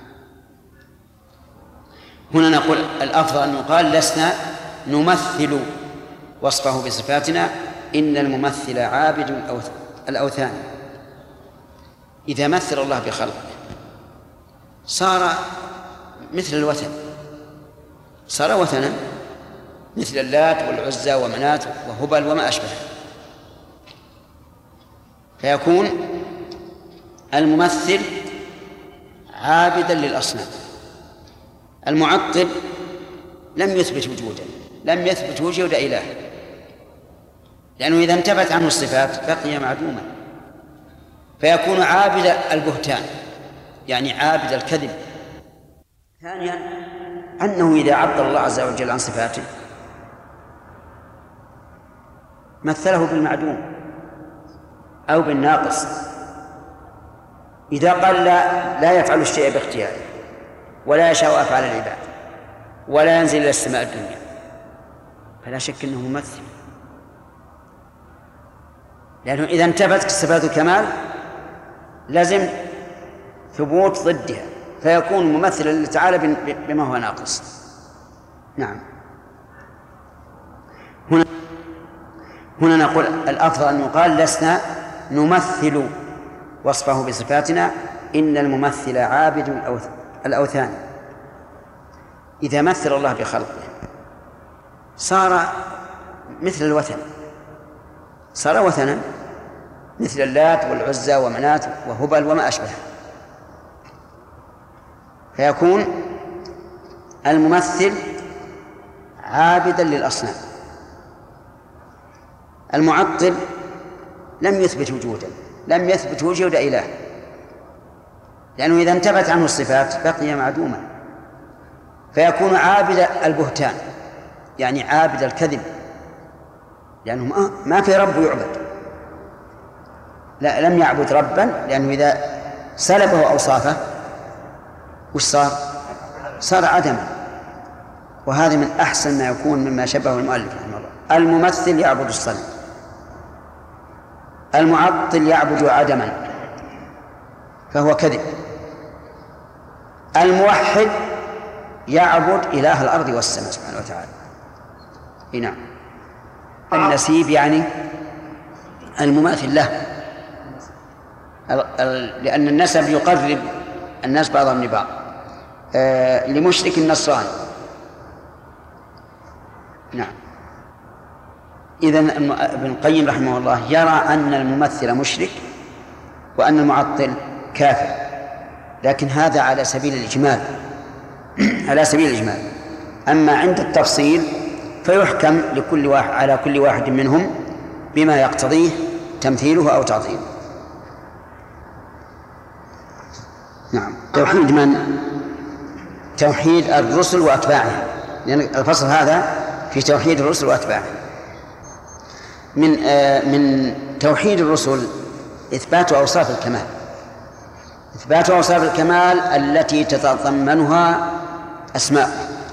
هنا نقول الأفضل أن يقال: لسنا نمثل وصفه بصفاتنا، إن الممثل عابد الأوثان. إذا مثل الله بخلقه صار مثل الوثن، صار وثنا مثل اللات والعزى ومنات وهبل وما أشبه، فيكون الممثل عابدا للأصنام. المعطل لم يثبت وجودا، لم يثبت وجود إله، لأنه إذا انتفت عنه الصفات بقي معدوما، فيكون عابد البهتان، يعني عابد الكذب. ثانيا أنه إذا عطل الله عز وجل عن صفاته مثله بالمعدوم أو بالناقص. إذا قال لا يفعل الشيء باختياره، ولا يشاء أفعال العباد، ولا ينزل إلى السماء الدنيا، فلا شك أنه ممثل، لأنه إذا انتفت صفات الكمال لازم ثبوت ضدها، فيكون ممثلا لله تعالى بما هو ناقص. نعم. هنا نقول الأفضل أن يقال: لسنا نمثل وصفه بصفاتنا، إن الممثل عابد الأوثان. إذا مثل الله بخلقه صار مثل الوثن، صار وثنا مثل اللات والعزى ومنات وهبل وما أشبه، فيكون الممثل عابدا للأصنام. المعطل لم يثبت وجودا، لم يثبت وجود إله، لأنه إذا انتفت عنه الصفات بقي معدوما، فيكون عابد البهتان، يعني عابد الكذب، لأنه ما في رب يعبد. لا، لم يعبد ربا، لأنه إذا سلبه أوصافه وش صار عدما. وهذا من أحسن ما يكون مما شبهه المؤلف رحمه الله. الممثل يعبد الصنم، المعطل يعبد عدما فهو كذب، الموحد يعبد إله الأرض والسماء سبحانه وتعالى. نعم. النسيب يعني المماثل له، لأن النسب يقرب الناس بعضهم لبعض. لمشرك النصراني. نعم. إذن ابن القيم رحمه الله يرى أن الممثل مشرك وأن المعطل كافر، لكن هذا على سبيل الإجمال على سبيل الإجمال. أما عند التفصيل فيحكم لكل واحد على كل واحد منهم بما يقتضيه تمثيله أو تعطيله. نعم. توحيد من؟ توحيد الرسل وأتباعهم، لأن الفصل هذا في توحيد الرسل وأتباعهم. من توحيد الرسل إثبات أوصاف الكمال، إثبات أوصاف الكمال التي تتضمنها أسماء،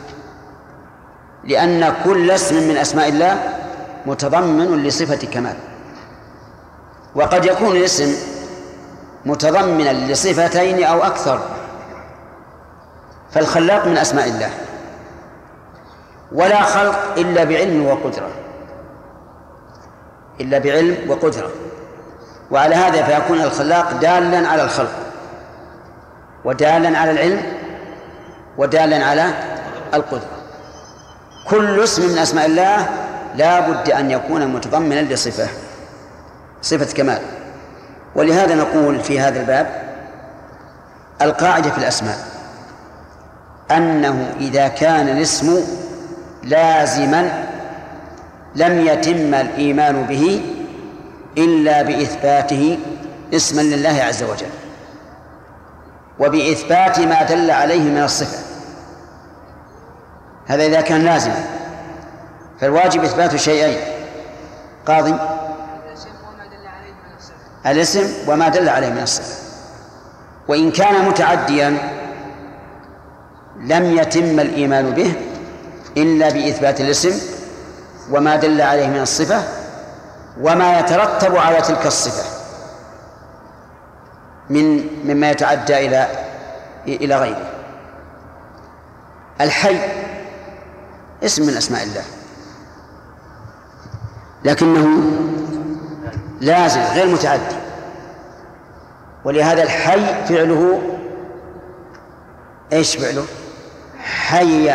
لأن كل اسم من أسماء الله متضمن لصفة كمال، وقد يكون الاسم متضمنا لصفتين أو أكثر. فالخلاق من أسماء الله، ولا خلق إلا بعلم وقدرة، إلا بعلم وقدرة. وعلى هذا فيكون الخلاق دالا على الخلق، ودالا على العلم، ودالا على القدرة. كل اسم من أسماء الله لا بد أن يكون متضمنا لصفة، صفة كمال. ولهذا نقول في هذا الباب القاعدة في الأسماء أنه إذا كان الاسم لازما لم يتم الإيمان به إلا بإثباته اسما لله عز وجل، وبإثبات ما دل عليه من الصفة. هذا إذا كان لازما، فالواجب إثبات شيئين: قاضي الاسم وما دل عليه من الصفة. وإن كان متعديا لم يتم الإيمان به إلا بإثبات الاسم وما دل عليه من الصفة وما يترتب على تلك الصفة مما يتعدى إلى غيره. الحي اسم من أسماء الله، لكنه لازم غير متعدي، ولهذا الحي فعله ايش فعله؟ حي،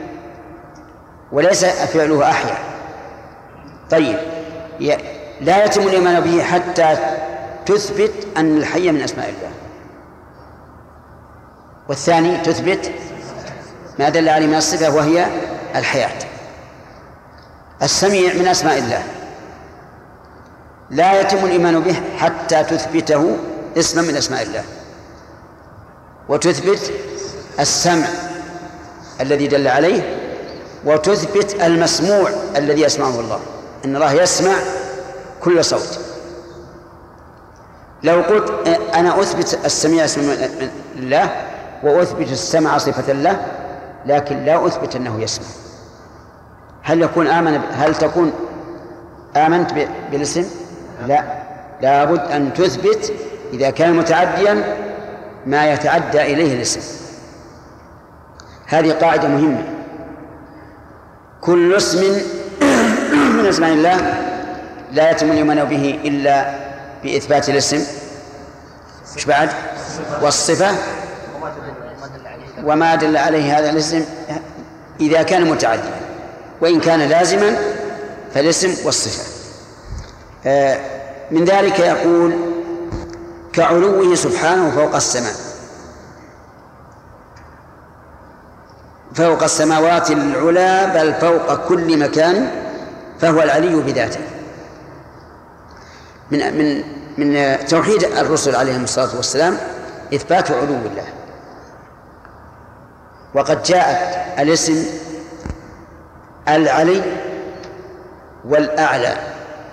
وليس فعله أحيا. طيب، لا يتم الإيمان به حتى تثبت أن الحي من أسماء الله، والثاني تثبت ما دل عليه من الصفة وهي الحياة. السميع من أسماء الله لا يتم الإيمان به حتى تثبته اسما من أسماء الله، وتثبت السمع الذي دل عليه، وتثبت المسموع الذي يسمعه الله، إن الله يسمع كل صوت. لو قلت أنا أثبت السميع اسم الله وأثبت السمع صفة له، لكن لا أثبت أنه يسمع، هل تكون آمنت بالاسم؟ لا، لابد أن تثبت إذا كان متعديا ما يتعدى إليه الاسم. هذه قاعدة مهمة. كل اسم من أسماء الله لا يتم الإيمان به إلا بإثبات الاسم، مش بعد؟ والصفة وما دل عليه هذا الاسم إذا كان متعديا، وإن كان لازما فالاسم والصفة. من ذلك يقول: كعلوه سبحانه فوق السماء، فوق السماوات العلا، بل فوق كل مكان، فهو العلي بذاته. من توحيد الرسل عليهم الصلاة والسلام إثبات علو الله. وقد جاءت الاسم العلي والأعلى.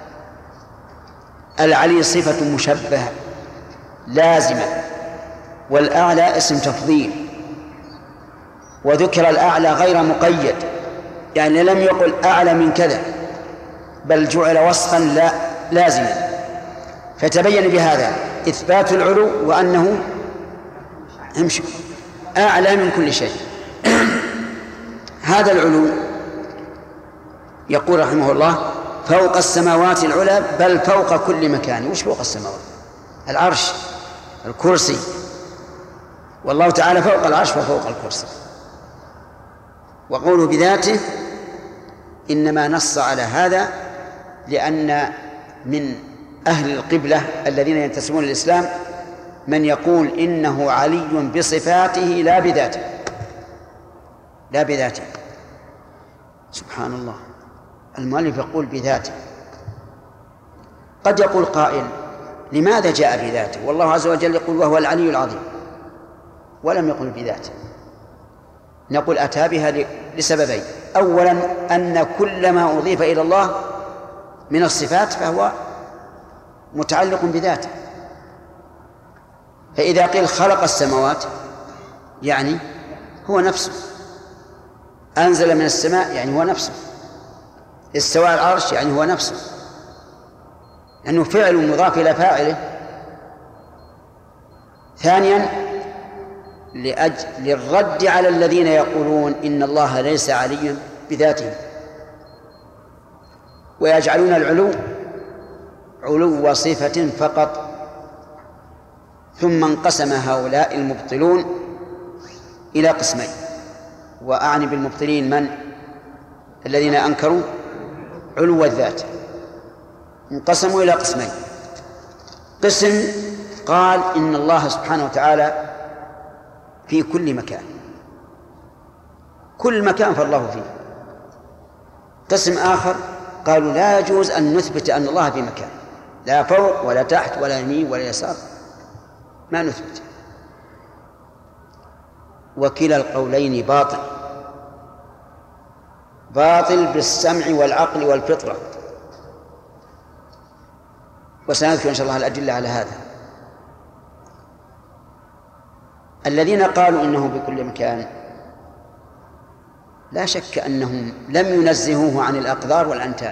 العلي صفة مشبهة لازمة، والأعلى اسم تفضيل. وذكر الأعلى غير مقيد، يعني لم يقل أعلى من كذا، بل جعل وصفا لا لازما، فتبين بهذا إثبات العلو وأنه أعلى من كل شيء. هذا العلو يقول رحمه الله فوق السماوات العلى، بل فوق كل مكان. وش فوق السماوات؟ العرش، الكرسي، والله تعالى فوق العرش وفوق الكرسي. وقوله بذاته إنما نص على هذا لأن من أهل القبلة الذين ينتسبون للإسلام من يقول إنه علي بصفاته لا بذاته، لا بذاته. سبحان الله، المؤلف يقول بذاته. قد يقول قائل لماذا جاء بذاته والله عز وجل يقول وهو العلي العظيم ولم يقل بذاته؟ نقول أتى بها لسببين. أولا أن كل ما أضيف إلى الله من الصفات فهو متعلق بذاته، فإذا قيل خلق السماوات يعني هو نفسه، أنزل من السماء يعني هو نفسه، استوى العرش يعني هو نفسه، لأنه فعل مضاف إلى فاعله. ثانيا للرد على الذين يقولون إن الله ليس عليا بذاته ويجعلون العلو علو صفة فقط. ثم انقسم هؤلاء المبطلون إلى قسمين، وأعني بالمبطلين من؟ الذين أنكروا علو الذات. انقسموا إلى قسمين. قسم قال إن الله سبحانه وتعالى في كل مكان، كل مكان فالله فيه. قسم آخر قالوا لا يجوز أن نثبت أن الله في مكان، لا فوق ولا تحت ولا يمين ولا يسار، ما نثبت. وكلا القولين باطل، باطل بالسمع والعقل والفطرة، وسنذكر إن شاء الله الأدلة على هذا. الذين قالوا إنه بكل مكان لا شك أنهم لم ينزهوه عن الأقدار والأنتان،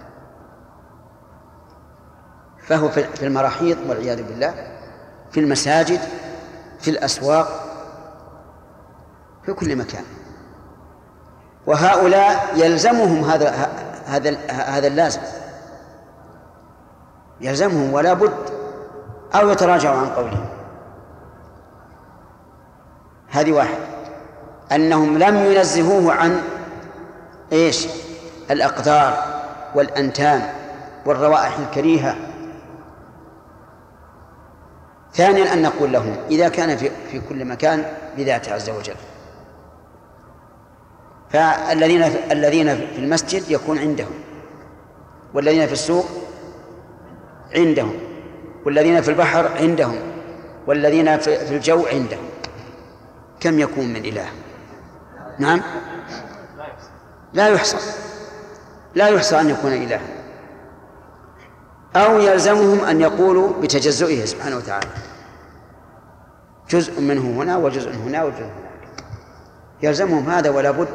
فهو في المراحيض والعياذ بالله، في المساجد، في الأسواق، في كل مكان. وهؤلاء يلزمهم هذا اللازم، يلزمهم ولا بد، أو يتراجعوا عن قولهم. هذه واحد، أنهم لم ينزهوه عن إيش؟ الأقدار والأنتان والروائح الكريهة. ثانيا أن نقول لهم إذا كان في كل مكان بذاته عز وجل، فالذين في المسجد يكون عندهم، والذين في السوق عندهم، والذين في البحر عندهم، والذين في الجو عندهم. كم يكون من إله؟ نعم، لا يحصى، لا يحصى أن يكون إله. أو يلزمهم أن يقولوا بتجزئه سبحانه وتعالى، جزء منه هنا وجزء هنا وجزء هناك، يلزمهم هذا ولا بد.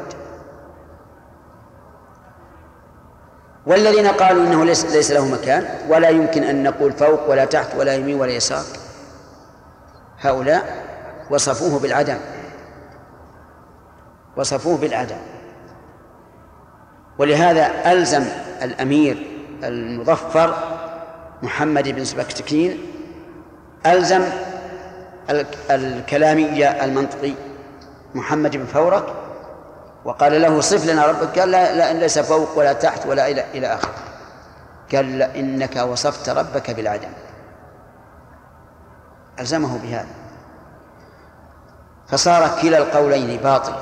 والذين قالوا إنه ليس له مكان ولا يمكن أن نقول فوق ولا تحت ولا يمين ولا يسار، هؤلاء وصفوه بالعدم، وصفوه بالعدم. ولهذا ألزم الأمير المظفر محمد بن سبكتكين، ألزم الكلامي المنطقي محمد بن فورك وقال له صف لنا ربك، قال لا ليس فوق ولا تحت ولا إلى آخر. قال إنك وصفت ربك بالعدم، ألزمه بهذا، فصار كلا القولين باطل،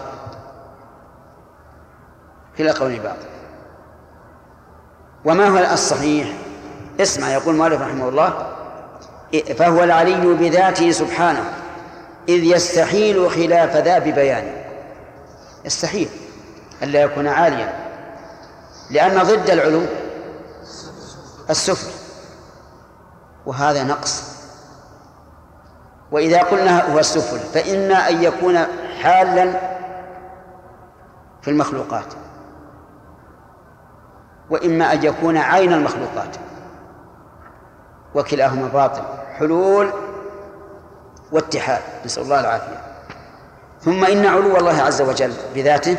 كلا القولين باطل. وما هو الصحيح؟ اسمع، يقول المؤلف رحمه الله: فهو العلي بذاته سبحانه، إذ يستحيل خلاف ذا ببيانه. يستحيل ألا يكون عاليا، لأن ضد العلو السفل، وهذا نقص. وإذا قلنا هو السفل فإما أن يكون حالا في المخلوقات، وإما أن يكون عين المخلوقات، وكلاهما باطل، حلول واتحاد، نسأل الله العافية. ثم إن علو الله عز وجل بذاته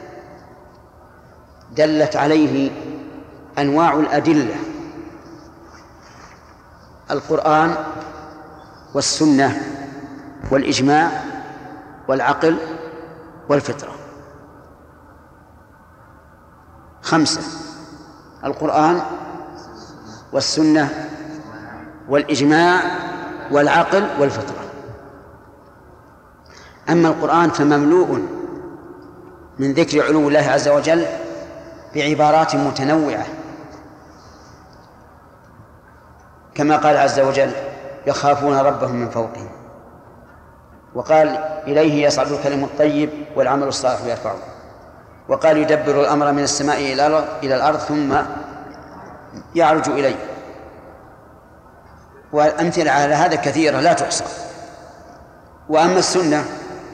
دلت عليه أنواع الأدلة: القرآن والسنة والإجماع والعقل والفطرة. 5: القرآن والسنة والإجماع والعقل والفطرة. أما القرآن فمملوء من ذكر علو الله عز وجل بعبارات متنوعة، كما قال عز وجل: يخافون ربهم من فوقهم، وقال: إليه يصعد الكلم الطيب والعمل الصالح يرفعه، وقال: يدبر الأمر من السماء إلى الأرض ثم يعرج إليه. والأمثلة على هذا كثيرة لا تحصى. وأما السنة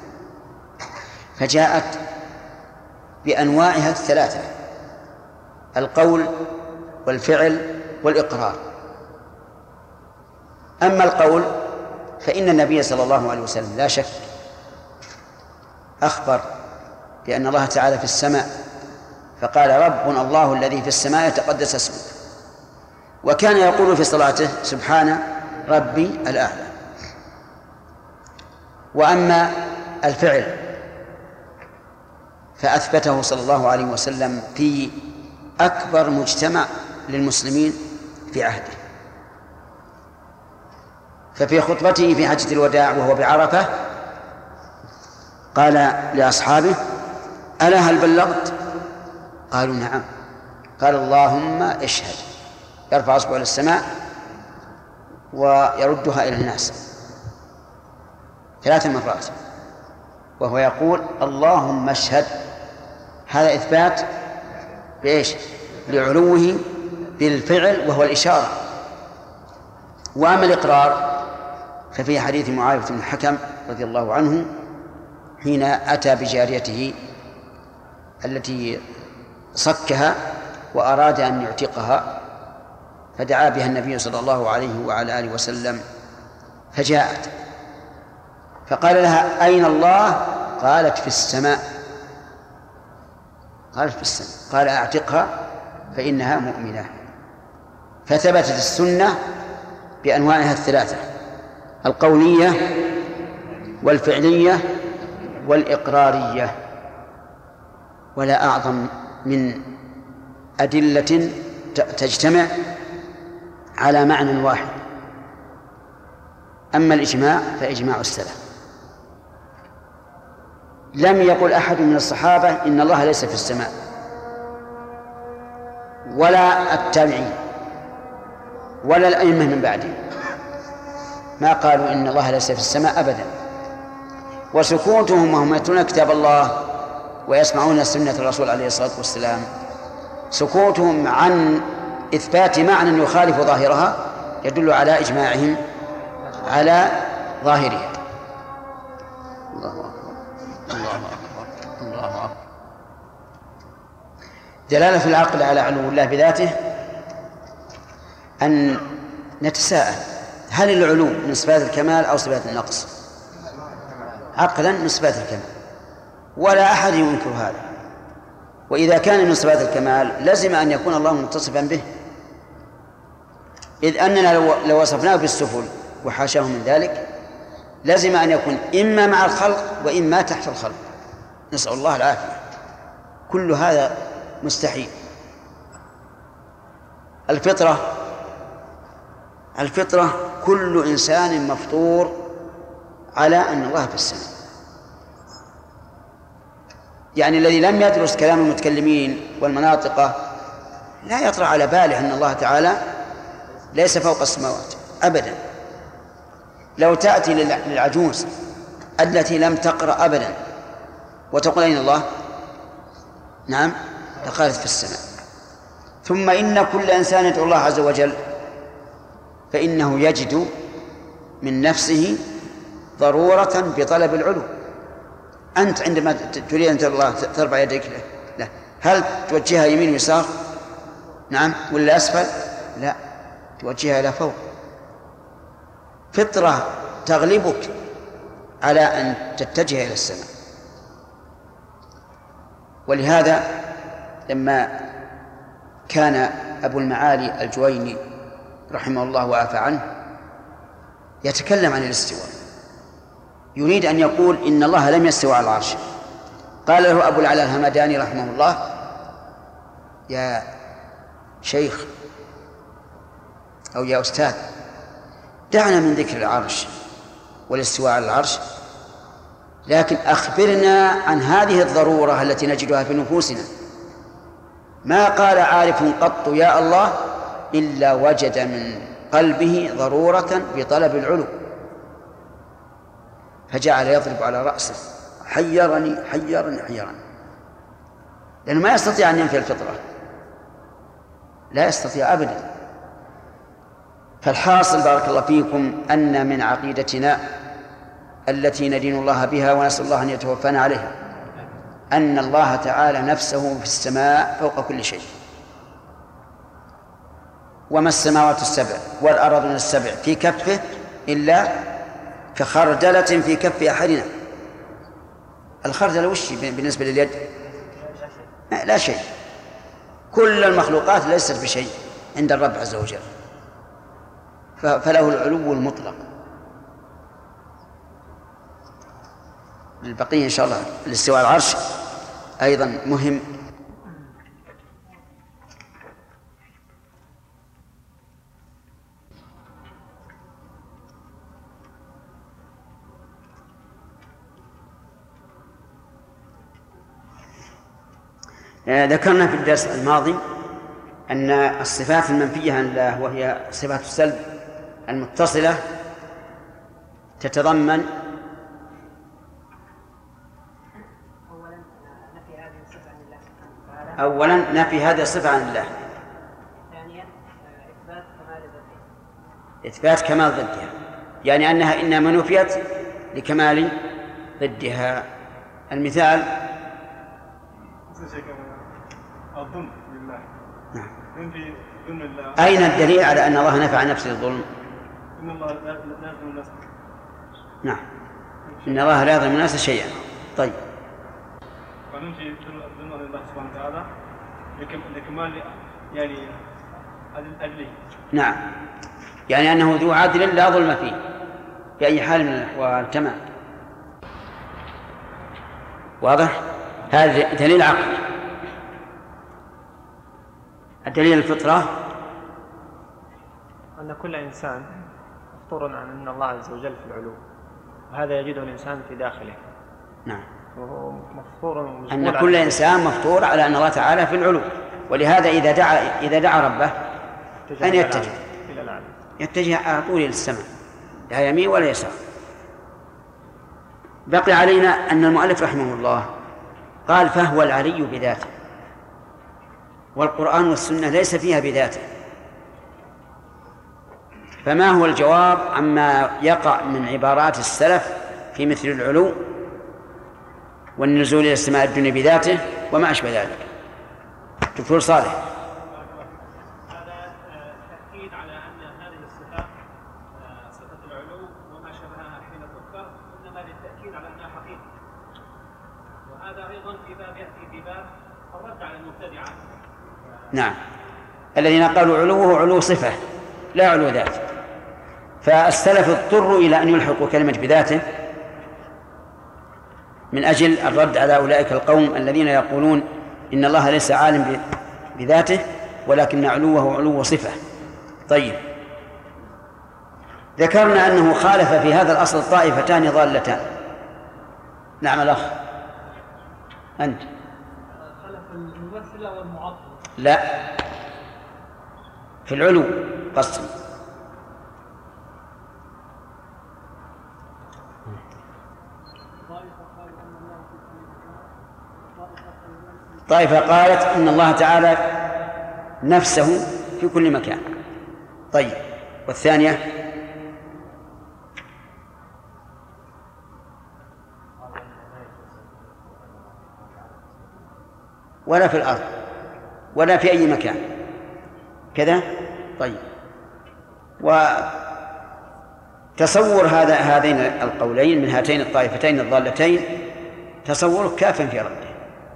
فجاءت بأنواعها الثلاثة: القول والفعل والإقرار. أما القول فإن النبي صلى الله عليه وسلم لا شك أخبر بأن الله تعالى في السماء، فقال: ربنا الله الذي في السماء يتقدس اسمه، وكان يقول في صلاته: سبحان ربي الأعلى. وأما الفعل فأثبته صلى الله عليه وسلم في أكبر مجتمع للمسلمين في عهده، ففي خطبته في حجة الوداع وهو بعرفة قال لأصحابه: ألا هل بلغت؟ قالوا: نعم. قال: اللهم اشهد. يرفع أصبعه إلى السماء ويردها إلى الناس 3 مرات، وهو يقول: اللهم اشهد. هذا إثبات بإيش؟ لعلوه بالفعل وهو الإشارة. وأما الإقرار ففي حديث معاوية بن الحكم رضي الله عنه حين أتى بجاريته التي صكها وأراد أن يعتقها، فدعا بها النبي صلى الله عليه وعلى آله وسلم، فجاءت فقال لها: أين الله؟ قالت: في السماء. قالت: في السماء. قال: أعتقها فإنها مؤمنة. فثبتت السنة بأنواعها الثلاثة: القولية والفعلية والإقرارية. ولا أعظم من أدلة تجتمع على معنى واحد. أما الإجماع فإجماع السلف. لم يقل أحد من الصحابة إن الله ليس في السماء، ولا التابعين ولا الأئمة من بعدهم، ما قالوا إن الله ليس في السماء أبدا. وسكوتهم وهم يتلون كتاب الله ويسمعون سنة الرسول عليه الصلاة والسلام، سكوتهم عن إثبات معنى يخالف ظاهرها يدل على إجماعهم على ظاهرها. الله أكبر، الله أكبر، الله أكبر. دلالة العقل على علو الله بذاته أن نتساءل: هل العلو من صفات الكمال أو صفات النقص؟ عقلا من صفات الكمال، ولا أحد ينكر هذا. وإذا كان من صفات الكمال لزم أن يكون الله متصفا به، إذ أننا لو وصفناه بالسفل وحاشاه من ذلك لزم أن يكون إما مع الخلق وإما تحت الخلق، نسأل الله العافية. كل هذا مستحيل. الفطرة كل إنسان مفطور على أن الله في السماء. يعني الذي لم يدرس كلام المتكلمين والمناطق لا يطرأ على باله أن الله تعالى ليس فوق السماوات أبدا. لو تأتي للعجوز التي لم تقرأ أبدا وتقول أين الله؟ نعم، لقالت في السماء. ثم إن كل إنسان يدعو الله عز وجل فإنه يجد من نفسه ضرورة بطلب العلو. أنت عندما تريد أن تدعو الله ترفع يديك له، هل توجهها يمين ويسار؟ نعم، ولا أسفل؟ لا، توجهها إلى فوق. فطرة تغلبك على أن تتجه إلى السماء. ولهذا لما كان أبو المعالي الجويني رحمه الله وعفى عنه يتكلم عن الاستواء، يريد أن يقول إن الله لم يستوى على العرش، قال له أبو العلا الهمداني رحمه الله: يا شيخ أو يا أستاذ، دعنا من ذكر العرش والاستواء على العرش، لكن أخبرنا عن هذه الضرورة التي نجدها في نفوسنا. ما قال عارف قط يا الله إلا وجد من قلبه ضرورة بطلب العلو، فجعل يضرب على رأسه: حيرني حيرني حيرني، لأنه ما يستطيع أن ينفي الفطرة، لا يستطيع أبدا. فالحاصل بارك الله فيكم أن من عقيدتنا التي ندين الله بها ونسأل الله أن يتوفانا عليها أن الله تعالى نفسه في السماء فوق كل شيء، وما السماوات السبع والأرض السبع في كفه إلا كخردلة في كف أحدنا. الخردلة وش بالنسبة لليد؟ لا شيء. كل المخلوقات ليست بشيء عند الرب عز وجل، فله العلو المطلق. البقية إن شاء الله الاستواء على العرش أيضا مهم. ذكرنا في الدرس الماضي أن الصفات المنفية عن الله وهي صفات السلب المتصلة تتضمن أولا نفي هذه الصفة عن الله، ثانيا إثبات كمال ضدها، يعني أنها إنما نفيت لكمال ضدها. المثال الظلم لله. نعم. ينفي ظلم الله. أين الدليل على أن الله نفع عن نفسه الظلم؟ إن الله لا يظلم الناس. نعم، إن الله لا يظلم الناس شيئا. طيب، وننفي ظلم الله سبحانه وتعالى لكمال يعني عدله. نعم، يعني أنه ذو عدل لا ظلم فيه بأي حال من الأحوال. تمام، واضح؟ هذا دليل عقلي. الدليل الفطرة أن كل إنسان مفطور عن أن الله عز وجل في العلو، وهذا يجده الإنسان في داخله. نعم، وهو مفطور أن كل إنسان مفطور على أن الله تعالى في العلو، ولهذا إذا دعا ربه أن يتجه إلى الأعلى، يتجه على طول للسماء، لا يمين ولا يسار. بقي علينا أن المؤلف رحمه الله قال: فهو العلي بذاته، والقرآن والسنة ليس فيها بذاته. فما هو الجواب عما يقع من عبارات السلف في مثل العلو والنزول إلى السماء الدنيا بذاته وما أشبه ذلك؟ دكتور صالح. هذا تأكيد على أن هذه الصفات صفة العلو وما شبهها حين تذكر إنما للتأكيد على أنها حقيقة، وهذا أيضا في باب يأتي في باب الرد على المبتدعة. نعم، الذين قالوا علوه علو صفة لا علو ذات. فالسلف اضطروا إلى أن يلحقوا كلمة بذاته من أجل الرد على أولئك القوم الذين يقولون إن الله ليس عالم بذاته ولكن علوه علو صفة. طيب، ذكرنا أنه خالف في هذا الأصل طائفتان ضالتان. نعم الأخ أنت. خلف الممثلة والمعطلة. لا، في العلو قسم. طائفة قالت إن الله تعالى نفسه في كل مكان. طيب، والثانية ولا في الأرض ولا في أي مكان كذا. طيب، وتصور هذين القولين من هاتين الطائفتين الضالتين تصور كاف في رده،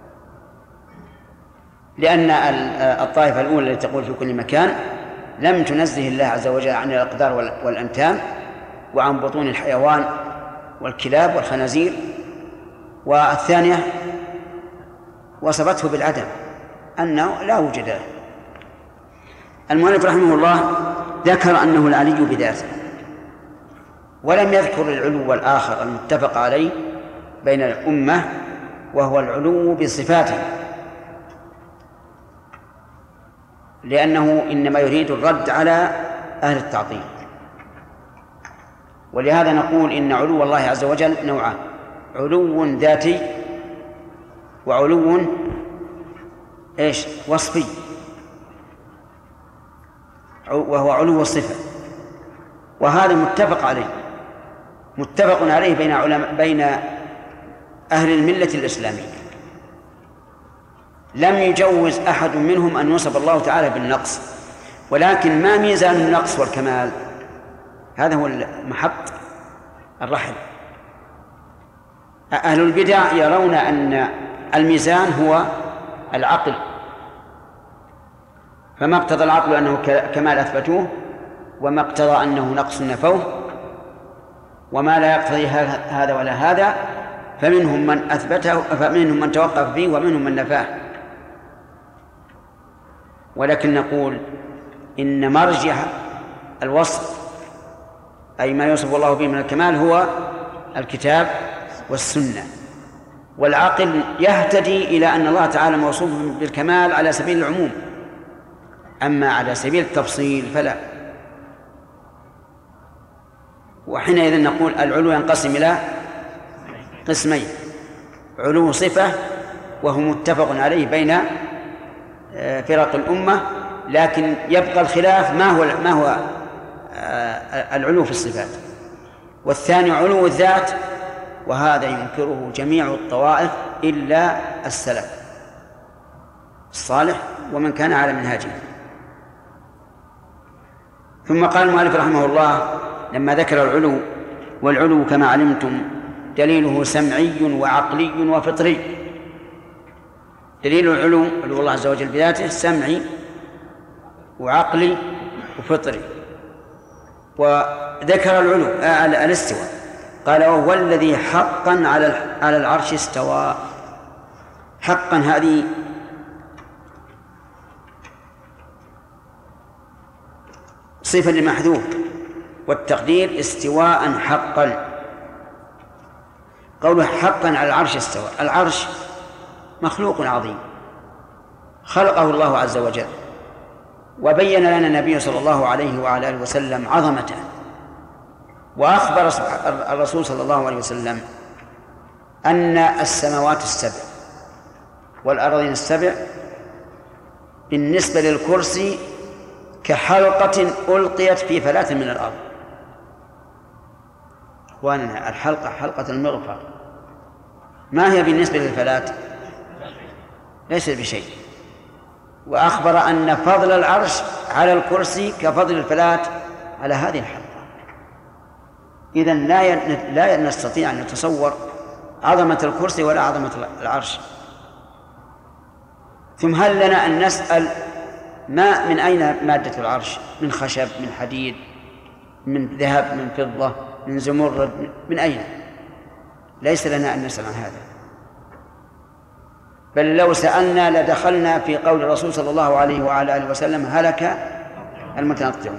لأن الطائفة الأولى التي تقول في كل مكان لم تنزه الله عز وجل عن الأقدار والأمتان وعن بطون الحيوان والكلاب والخنازير، والثانية وصفته بالعدم أنه لا وجود له. المؤلف رحمه الله ذكر أنه العلي بذاته، ولم يذكر العلو الآخر المتفق عليه بين الأمة وهو العلو بصفاته، لأنه إنما يريد الرد على أهل التعطيل. ولهذا نقول إن علو الله عز وجل نوعان: علو ذاتي وعلو وصفي، وهو علو الصفة، وهذا متفق عليه بين أهل الملة الإسلامية. لم يجوز أحد منهم أن يوصف الله تعالى بالنقص، ولكن ما ميزان النقص والكمال؟ هذا هو محط الرحل. أهل البدع يرون أن الميزان هو العقل، فما اقتضى العقل أنه كمال أثبتوه، وما اقتضى أنه نقص نفوه، وما لا يقتضي هذا ولا هذا فمنهم من أثبته، فمنهم من توقف فيه ومنهم من نفاه. ولكن نقول إن مرجع الوصف أي ما يوصف الله به من الكمال هو الكتاب والسنة، والعقل يهتدي إلى أن الله تعالى موصوف بالكمال على سبيل العموم، أما على سبيل التفصيل فلا. وحينئذ نقول العلو ينقسم إلى قسمين: علو صفة وهو متفق عليه بين فرق الأمة، لكن يبقى الخلاف ما هو العلو في الصفات. والثاني علو الذات، وهذا ينكره جميع الطوائف إلا السلف الصالح ومن كان على منهاجه. ثم قال المؤلف رحمه الله لما ذكر العلو: والعلو كما علمتم دليله سمعي وعقلي وفطري. دليل العلو علو الله عز وجل بذاته سمعي وعقلي وفطري. وذكر العلو الاستواء، قال: وهو الذي حقا على العرش استوى. حقا هذه صفة لمحذوف، والتقدير استواء حقا. قوله حقا على العرش استوى، العرش مخلوق عظيم خلقه الله عز وجل، وبين لنا النبي صلى الله عليه وعلى آله وسلم عظمته، وأخبر الرسول صلى الله عليه وسلم أن السماوات السبع والأرضين السبع بالنسبة للكرسي كحلقة ألقيت في فلاة من الأرض. أخواننا، الحلقة حلقة المغفر ما هي بالنسبة للفلاة؟ ليست بشيء. وأخبر أن فضل العرش على الكرسي كفضل الفلاة على هذه الحلقة. إذن لا نستطيع أن نتصور عظمة الكرسي ولا عظمة العرش. ثم هل لنا أن نسأل ما من أين مادة العرش؟ من خشب، من حديد، من ذهب، من فضة، من زمرد، من أين؟ ليس لنا أن نسأل عن هذا، بل لو سألنا لدخلنا في قول الرسول صلى الله عليه وعلى آله وسلم: هلك المتنطعون.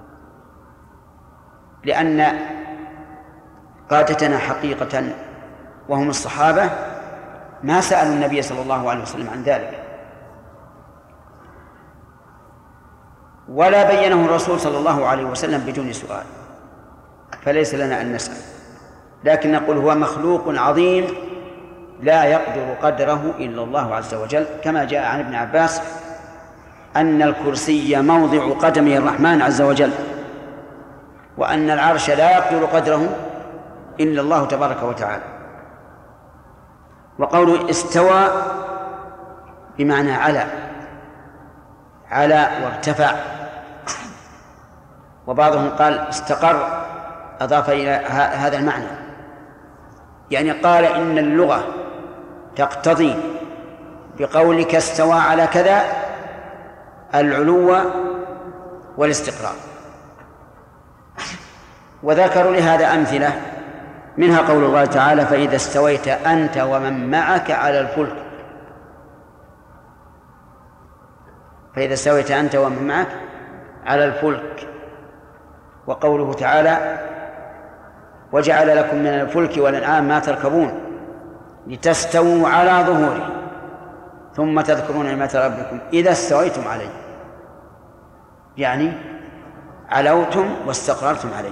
لأن قادتنا حقيقة وهم الصحابة ما سألوا النبي صلى الله عليه وسلم عن ذلك. ولا بينه الرسول صلى الله عليه وسلم بدون سؤال، فليس لنا أن نسأل، لكن نقول هو مخلوق عظيم لا يقدر قدره إلا الله عز وجل، كما جاء عن ابن عباس أن الكرسي موضع قدمه الرحمن عز وجل، وأن العرش لا يقدر قدره إلا الله تبارك وتعالى. وقوله استوى بمعنى على وارتفع، وبعضهم قال استقر، أضاف إلى هذا المعنى، يعني قال إن اللغة تقتضي بقولك استوى على كذا العلو والاستقرار. وذكروا لهذا أمثلة، منها قول الله تعالى فإذا استويت أنت ومن معك على الفلك، فإذا استويت أنت ومن معك على الفلك. وقوله تعالى وجعل لكم من الفلك والأنعام ما تركبون لتستووا على ظهوره ثم تذكرون نعمة ربكم إذا استويتم عليه، يعني علوتم واستقررتم عليه.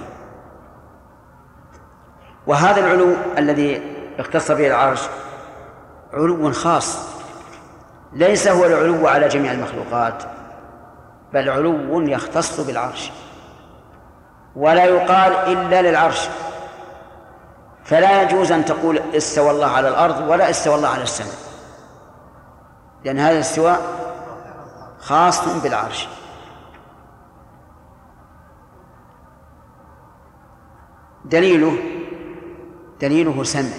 وهذا العلو الذي اختص به العرش علو خاص، ليس هو العلو على جميع المخلوقات، بل علو يختص بالعرش، ولا يقال إلا للعرش. فلا يجوز أن تقول استوى الله على الأرض ولا استوى الله على السماء، لأن هذا الاستواء خاص بالعرش. دليله سمعي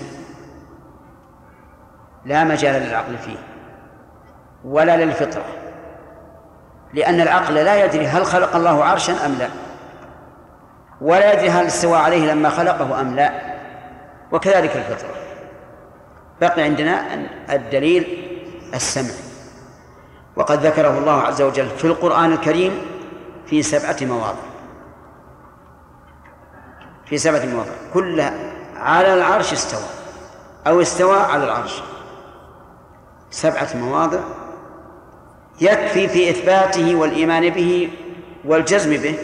لا مجال للعقل فيه ولا للفطرة، لأن العقل لا يدري هل خلق الله عرشا أم لا، ولا يدري هل استوى عليه لما خلقه أم لا، وكذلك الفطرة. بقي عندنا الدليل السمعي، وقد ذكره الله عز وجل في القرآن الكريم في 7 مواضع، كلها على العرش استوى أو استوى على العرش، 7 مواضع يكفي في إثباته والإيمان به والجزم به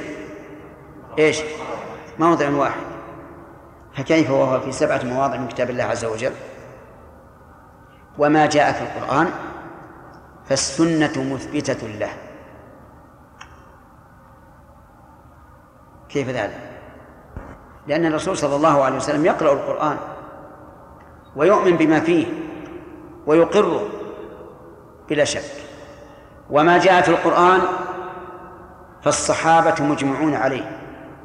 موضع واحد، فكيف وهو في 7 مواضع من كتاب الله عز وجل؟ وما جاء في القرآن فالسنة مثبتة له. كيف ذلك؟ لأن الرسول صلى الله عليه وسلم يقرأ القرآن ويؤمن بما فيه ويقر بلا شك، وما جاء في القرآن فالصحابة مجمعون عليه،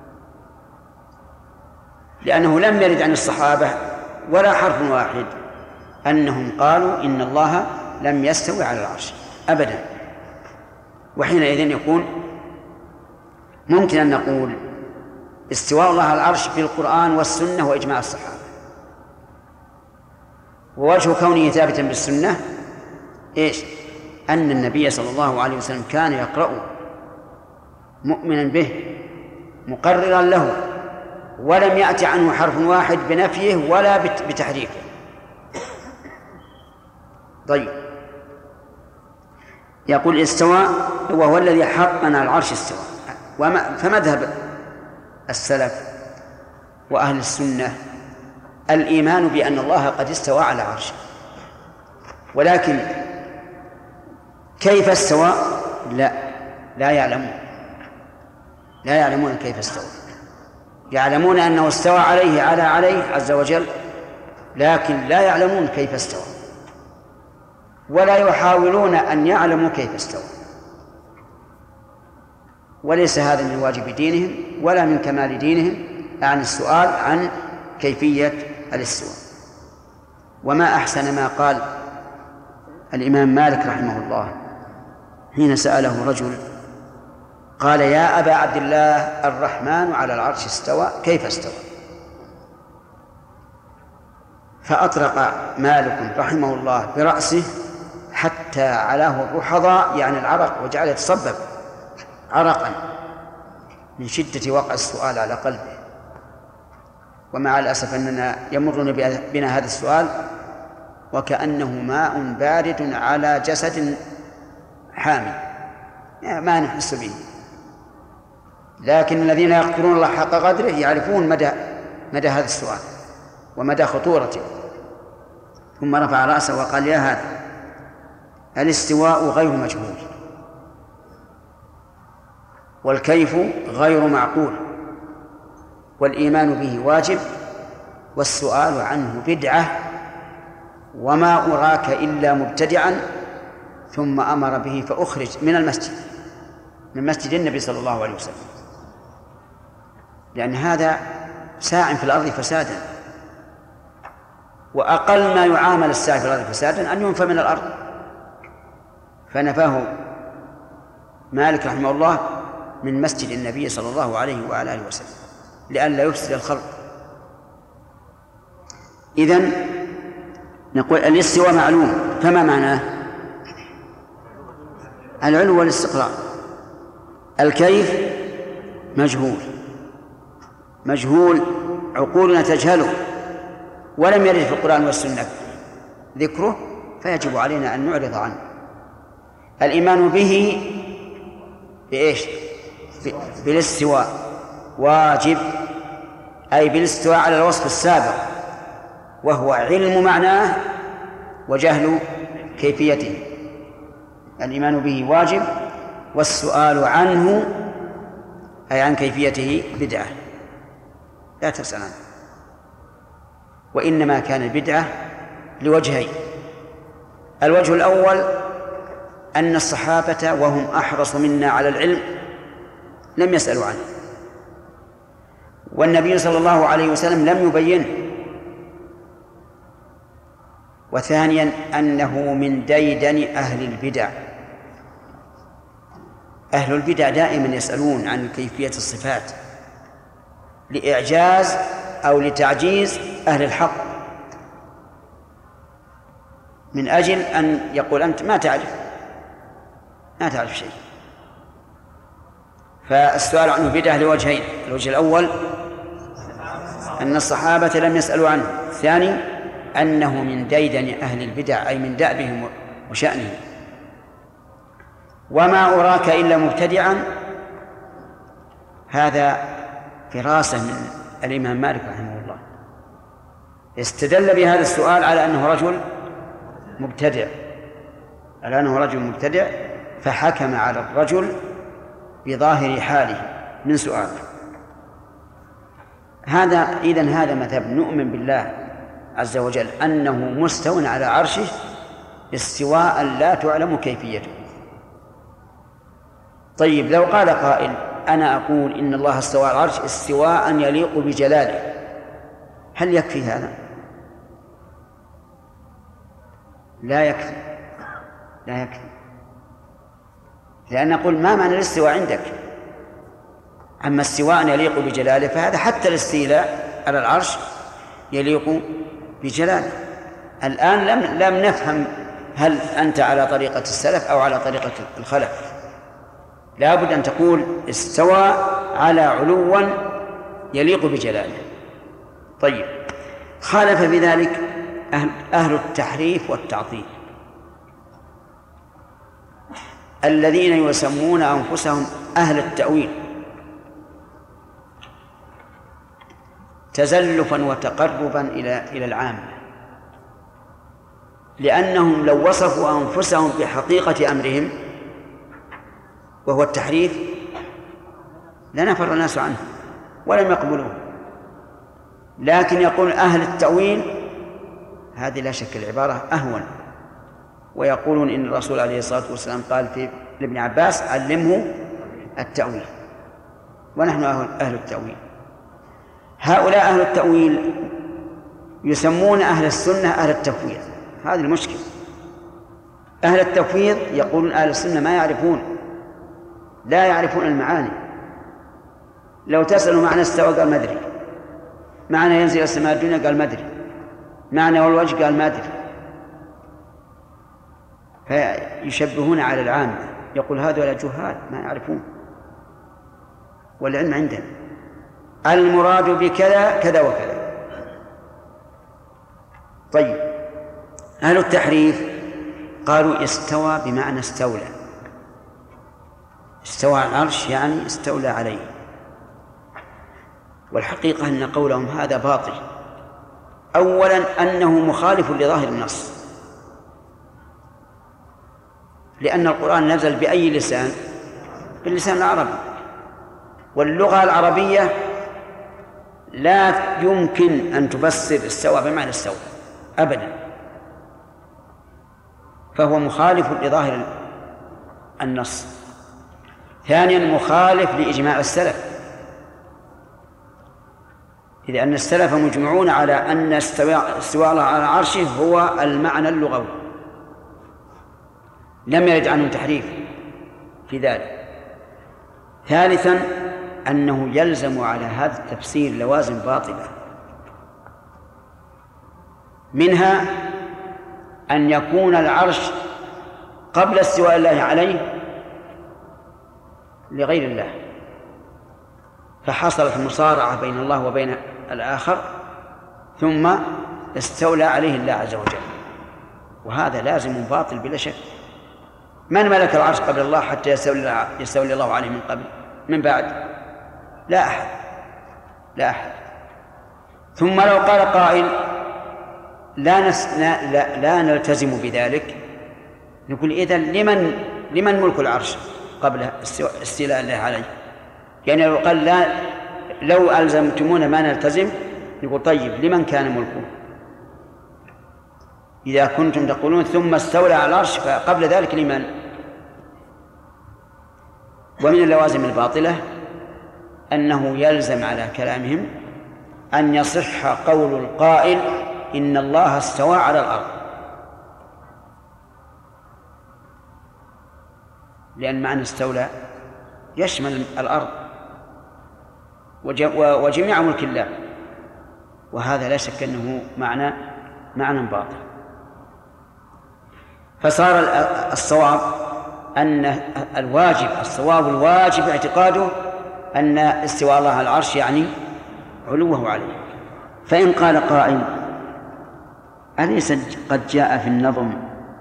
لأنه لم يرد عن الصحابة ولا حرف واحد أنهم قالوا إن الله لم يستوي على العرش أبدا. وحينئذ يكون ممكن أن نقول استواء الله على العرش في القرآن والسنة وإجماع الصحابة. ووجه كونه ثابتا بالسنة أن النبي صلى الله عليه وسلم كان يقرأ مؤمنا به مقررا له، ولم يأتي عنه حرف واحد بنفيه ولا بتحريفه. طيب، يقول استوى وهو الذي حقنا العرش استوى. فمذهب السلف وأهل السنة الإيمان بأن الله قد استوى على عرشه، ولكن كيف استوى لا يعلمون كيف استوى. يعلمون أنه استوى عليه عز وجل، لكن لا يعلمون كيف استوى، ولا يحاولون أن يعلموا كيف استوى. وليس هذا من واجب دينهم ولا من كمال دينهم عن السؤال عن كيفية الاستواء. وما أحسن ما قال الإمام مالك رحمه الله حين سأله رجل قال يا أبا عبد الله الرحمن على العرش استوى، كيف استوى؟ فأطرق مالك رحمه الله برأسه حتى علاه الرحضاء، يعني العرق، وجعل يتصبب عرقا من شدة وقع السؤال على قلبه. ومع الأسف أننا يمرون بنا هذا السؤال وكأنه ماء بارد على جسد حامي، ما نحس به، لكن الذين يقدرون الله حق قدره يعرفون مدى هذا السؤال ومدى خطورته. ثم رفع رأسه وقال: يا هذا، الاستواء غير مجهول، والكيف غير معقول، والإيمان به واجب، والسؤال عنه بدعة، وما أراك إلا مبتدعا. ثم أمر به فأخرج من المسجد، من مسجد النبي صلى الله عليه وسلم، لأن هذا ساع في الأرض فسادا، وأقل ما يعامل الساعي في الأرض فسادا أن ينفى من الأرض. فنفاه مالك رحمه الله من مسجد النبي صلى الله عليه وعلى آله وسلم لئلا يفسد الخلق. إذن نقول الاستواء معلوم، فما معناه؟ العلو والاستقرار. الكيف مجهول، عقولنا تجهله، ولم يرد في القرآن والسنة ذكره، فيجب علينا أن نعرض عنه. الإيمان به بإيش؟ بالاستواء واجب، أي بالاستواء على الوصف السابق، وهو علم معناه وجهل كيفيته. الإيمان به واجب، والسؤال عنه أي عن كيفيته بدعة لا تسأل عنه. وإنما كان البدعة لوجهين: الوجه الأول أن الصحابة وهم أحرص منا على العلم لم يسألوا عنه، والنبي صلى الله عليه وسلم لم يبينه. وثانيا أنه من ديدن أهل البدع. أهل البدع دائما يسألون عن كيفية الصفات لإعجاز أو لتعجيز أهل الحق، من أجل أن يقول أنت ما تعرف شيء. فالسؤال عنه بدعة لوجهين: الوجه الأول أن الصحابة لم يسألوا عنه، الثاني أنه من ديدن أهل البدع، أي من دأبهم وشأنهم. وما أراك إلا مبتدعا، هذا فراسة من الإمام مالك رحمه الله، استدل بهذا السؤال على أنه رجل مبتدع، فحكم على الرجل بظاهر حاله من سؤاله. هذا مذهب نؤمن بالله عز وجل أنه مستوى على عرشه استواء لا تعلم كيفيته. طيب، لو قال قائل: أنا أقول إن الله استوى على العرش استواء يليق بجلاله، هل يكفي هذا؟ لا يكفي، لأن نقول ما معنى الاستواء عندك؟ أما استواء يليق بجلاله فهذا حتى الاستيلاء على العرش يليق بجلاله. الآن لم نفهم هل أنت على طريقة السلف أو على طريقة الخلف. لا بد أن تقول استوى على علوا يليق بجلاله. طيب، خالف بذلك أهل التحريف والتعطيل الذين يسمون أنفسهم أهل التأويل تزلفا وتقربا إلى العامة، لأنهم لو وصفوا أنفسهم بحقيقة أمرهم وهو التحريف لنفر الناس عنه ولم يقبلوه. لكن يقول أهل التأويل، هذه لا شك العبارة أهون. ويقولون إن الرسول عليه الصلاة والسلام قال في لابن عباس: علمه التأويل، ونحن أهل التأويل. هؤلاء أهل التأويل يسمون أهل السنة أهل التفويض. هذه المشكلة. أهل التفويض يقولون أهل السنة لا يعرفون المعاني. لو تسألوا معنى استوى قال ما أدري، معنى ينزل السماء الدنيا قال ما أدري، معنى والوجه قال ما أدري. فيشبهون على العامة، يقول هذول جهال ما يعرفون، والعلم عندنا. المراد بكذا كذا وكذا. طيب، أهل التحريف قالوا استوى بمعنى استولى. استوى على العرش يعني استولى عليه، والحقيقة أن قولهم هذا باطل. أولا أنه مخالف لظاهر النص، لأن القرآن نزل بأي لسان؟ باللسان العربي، واللغة العربية لا يمكن أن تفسر استوى بمعنى استوى أبدا، فهو مخالف لظاهر النص. ثانيا مخالف لإجماع السلف، إذ أن السلف مجمعون على أن استواء الله على عرشه هو المعنى اللغوي، لم يرد عنه تحريف في ذلك. ثالثا أنه يلزم على هذا التفسير لوازم باطلة، منها أن يكون العرش قبل استواء الله عليه لغير الله، فحصلت مصارعة بين الله وبين الآخر ثم استولى عليه الله عز وجل، وهذا لازم باطل بلا شك. من ملك العرش قبل الله حتى يستولي الله عليه من قبل من بعد؟ لا أحد، لا أحد. ثم لو قال قائل لا نلتزم بذلك، نقول إذن لمن ملك العرش قبل استيلاء الله عليه؟ يعني لو قال لا، لو ألزمتمونا ما نلتزم، نقول طيب لمن كان ملكه؟ إذا كنتم تقولون ثم استولى على العرش فقبل ذلك لمن؟ ومن اللوازم الباطلة أنه يلزم على كلامهم أن يصح قول القائل إن الله استوى على الأرض، لأن معنى استولى يشمل الأرض وجميع ملك الله، وهذا لا شك أنه معنى باطل. فصار الصواب أن الصواب الواجب اعتقاده أن استواء الله على العرش يعني علوه عليه. فإن قال قائل أليس قد جاء في النظم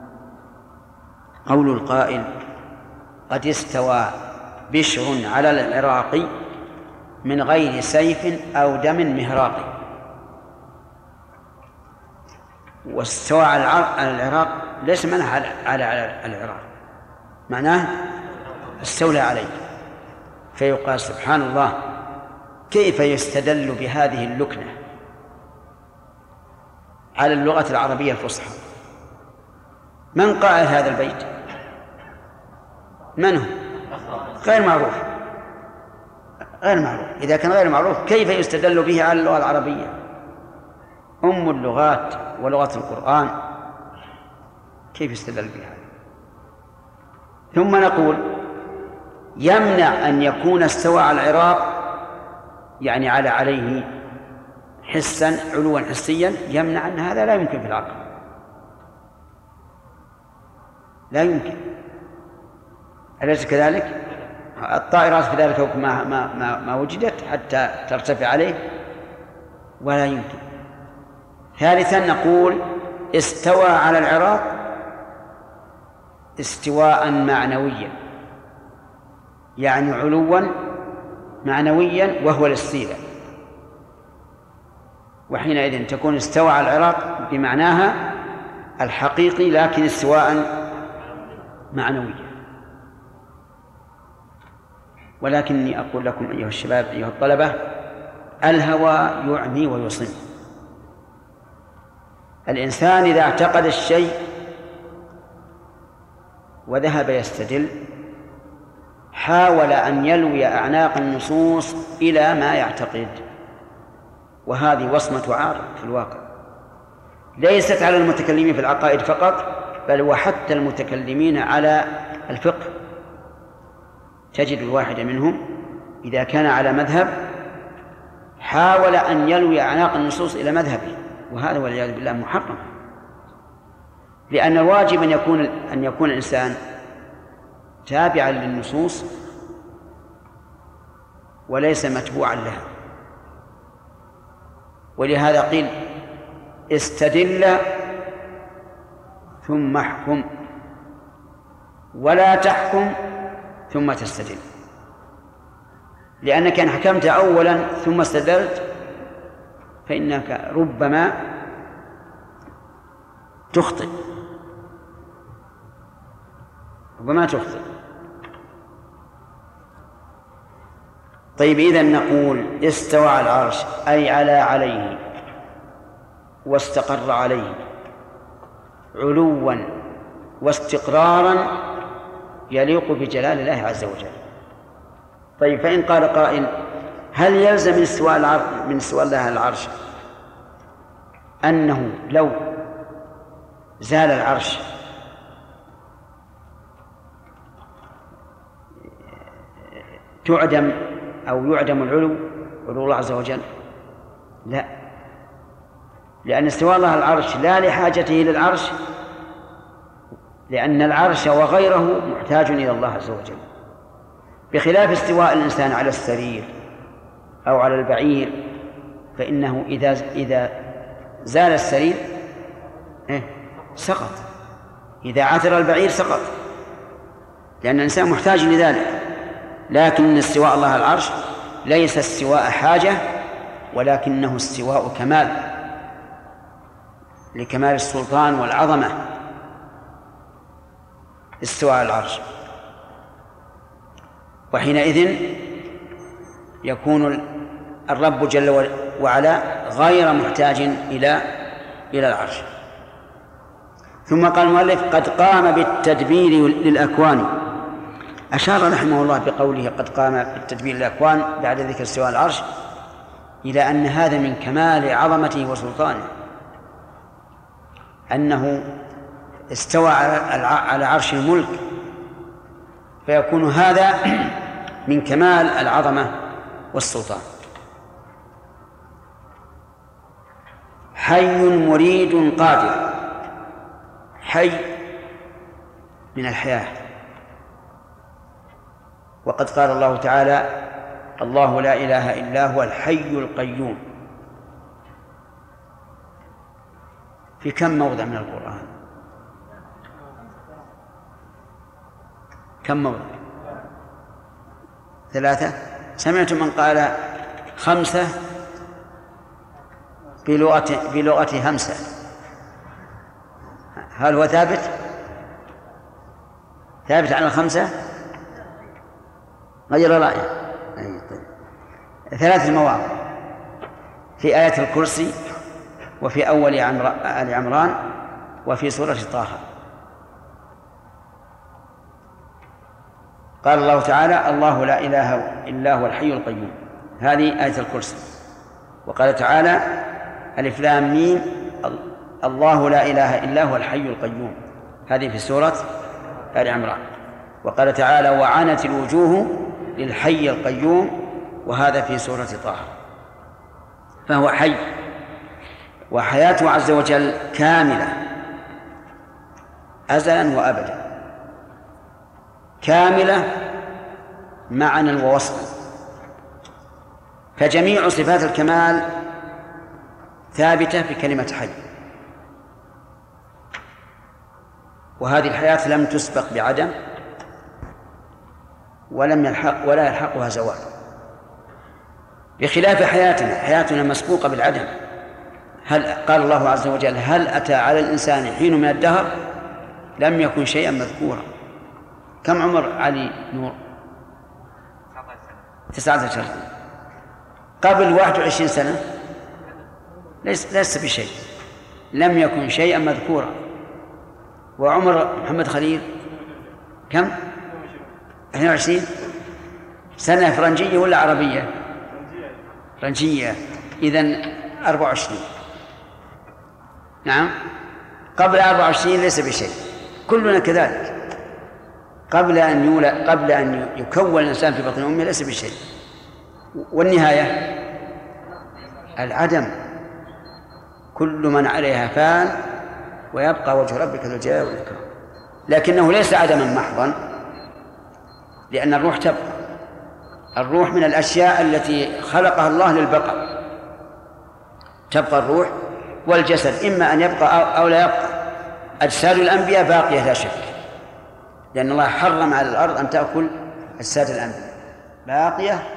قول القائل قد استوى بشر على العراق من غير سيف أو دم مهراق؟ واستوى على العراق ليس معناه على العراق، معناه استولى عليه. فيقال سبحان الله، كيف يستدل بهذه اللكنة على اللغة العربية الفصحى؟ من قائل هذا البيت؟ من هو؟ غير معروف، غير معروف. إذا كان غير معروف كيف يستدل به على اللغة العربية أم اللغات ولغة القرآن؟ كيف يستدل بها؟ ثم نقول يمنع أن يكون استوى على العراق يعني عليه حسا علوا حسيا، يمنع أن هذا لا يمكن في العقل، لا يمكن. أليس كذلك؟ الطائرات في ذلك ما وجدت حتى ترتفع عليه، ولا يمكن. ثالثا نقول استوى على العراق استواء معنويا، يعني علوا معنويا وهو الاستيلاء، وحينئذ تكون استوى على العراق بمعناها الحقيقي لكن استواء معنويا. ولكني أقول لكم أيها الشباب أيها الطلبة، الهوى يعمي ويصم. الإنسان إذا اعتقد الشيء وذهب يستدل حاول أن يلوي أعناق النصوص إلى ما يعتقد، وهذه وصمة عار في الواقع، ليست على المتكلمين في العقائد فقط، بل وحتى المتكلمين على الفقه. تجد الواحد منهم إذا كان على مذهب حاول أن يلوي أعناق النصوص إلى مذهبه، وهذا والعياذ بالله محرم، لأن الواجب أن يكون الإنسان تابعا للنصوص وليس متبوعا لها. ولهذا قيل استدل ثم احكم، ولا تحكم ثم تستدل. لأنك إن حكمت أولا ثم استدلت فإنك ربما تخطئ. طيب، إذن نقول استوى على العرش أي عليه واستقر عليه علوا واستقرارا يليق بجلال الله عز وجل. طيب، فإن قال قائل هل يلزم من استواء الله على العرش أنه لو زال العرش تعدم أو يعدم علو الله عز وجل؟ لا، لأن استواء الله على العرش لا لحاجته للعرش، لأن العرش وغيره محتاج إلى الله عز وجل، بخلاف استواء الإنسان على السرير أو على البعير، فإنه إذا زال السرير سقط، إذا عثر البعير سقط، لأن الإنسان محتاج لذلك. لكن استواء الله على العرش ليس استواء حاجة، ولكنه استواء كمال، لكمال السلطان والعظمة استواء على العرش. وحينئذ يكون الرب جل وعلا غير محتاج إلى العرش. ثم قال المؤلف قد قام بالتدبير للأكوان. أشار رحمه الله بقوله قد قام بالتدبير للأكوان بعد ذكر استواء العرش إلى أن هذا من كمال عظمته وسلطانه، أنه استوى على عرش الملك، فيكون هذا من كمال العظمة والسلطان. حي مريد قادر. حي من الحياة، وقد قال الله تعالى الله لا إله إلا هو الحي القيوم في كم موضع من القرآن؟ كم موضع؟ 3. سمعت من قال 5 بلغة همسة. هل هو ثابت على 5؟ غير رأيه. 3 مواضع في آية الكرسي، وفي أول آل عمران، وفي سورة طه. قال الله تعالى الله لا إله إلا هو الحي القيوم، هذه آية الكرسي. وقال تعالى ألف لام ميم الله لا إله إلا هو الحي القيوم، هذه في سورة آل عمران. وقال تعالى وعنت الوجوه للحي القيوم، وهذا في سورة طه. فهو حي، وحياته عز وجل كاملة أزلا وأبدا، كاملة معنى ووصفا، فجميع صفات الكمال ثابتة بكلمة حي. وهذه الحياة لم تسبق بعدم، ولا يلحقها زوال، بخلاف حياتنا مسبوقة بالعدم. قال الله عز وجل هل أتى على الإنسان حين من الدهر لم يكن شيئا مذكورا. كم عمر علي نور؟ 19 سنة. قبل 21 سنة ليس بشيء، لم يكن شيئا مذكورا. وعمر محمد خليل كم؟ 22 سنة. فرنجية ولا عربية؟ فرنجية. إذن 24. نعم، قبل 24 ليس بشيء، كلنا كذلك. قبل أن يكون الإنسان في بطن أمه ليس بشيء. والنهاية العدم. كل من عليها فان ويبقى وجه ربك ذو الجلال والإكرام. لكنه ليس عدما محضا، لأن الروح تبقى. الروح من الأشياء التي خلقها الله للبقاء، تبقى الروح. والجسد إما أن يبقى أو لا يبقى. أجساد الأنبياء باقية لا شك، لأن الله حرم على الأرض أن تأكل أجساد الأنبياء، باقية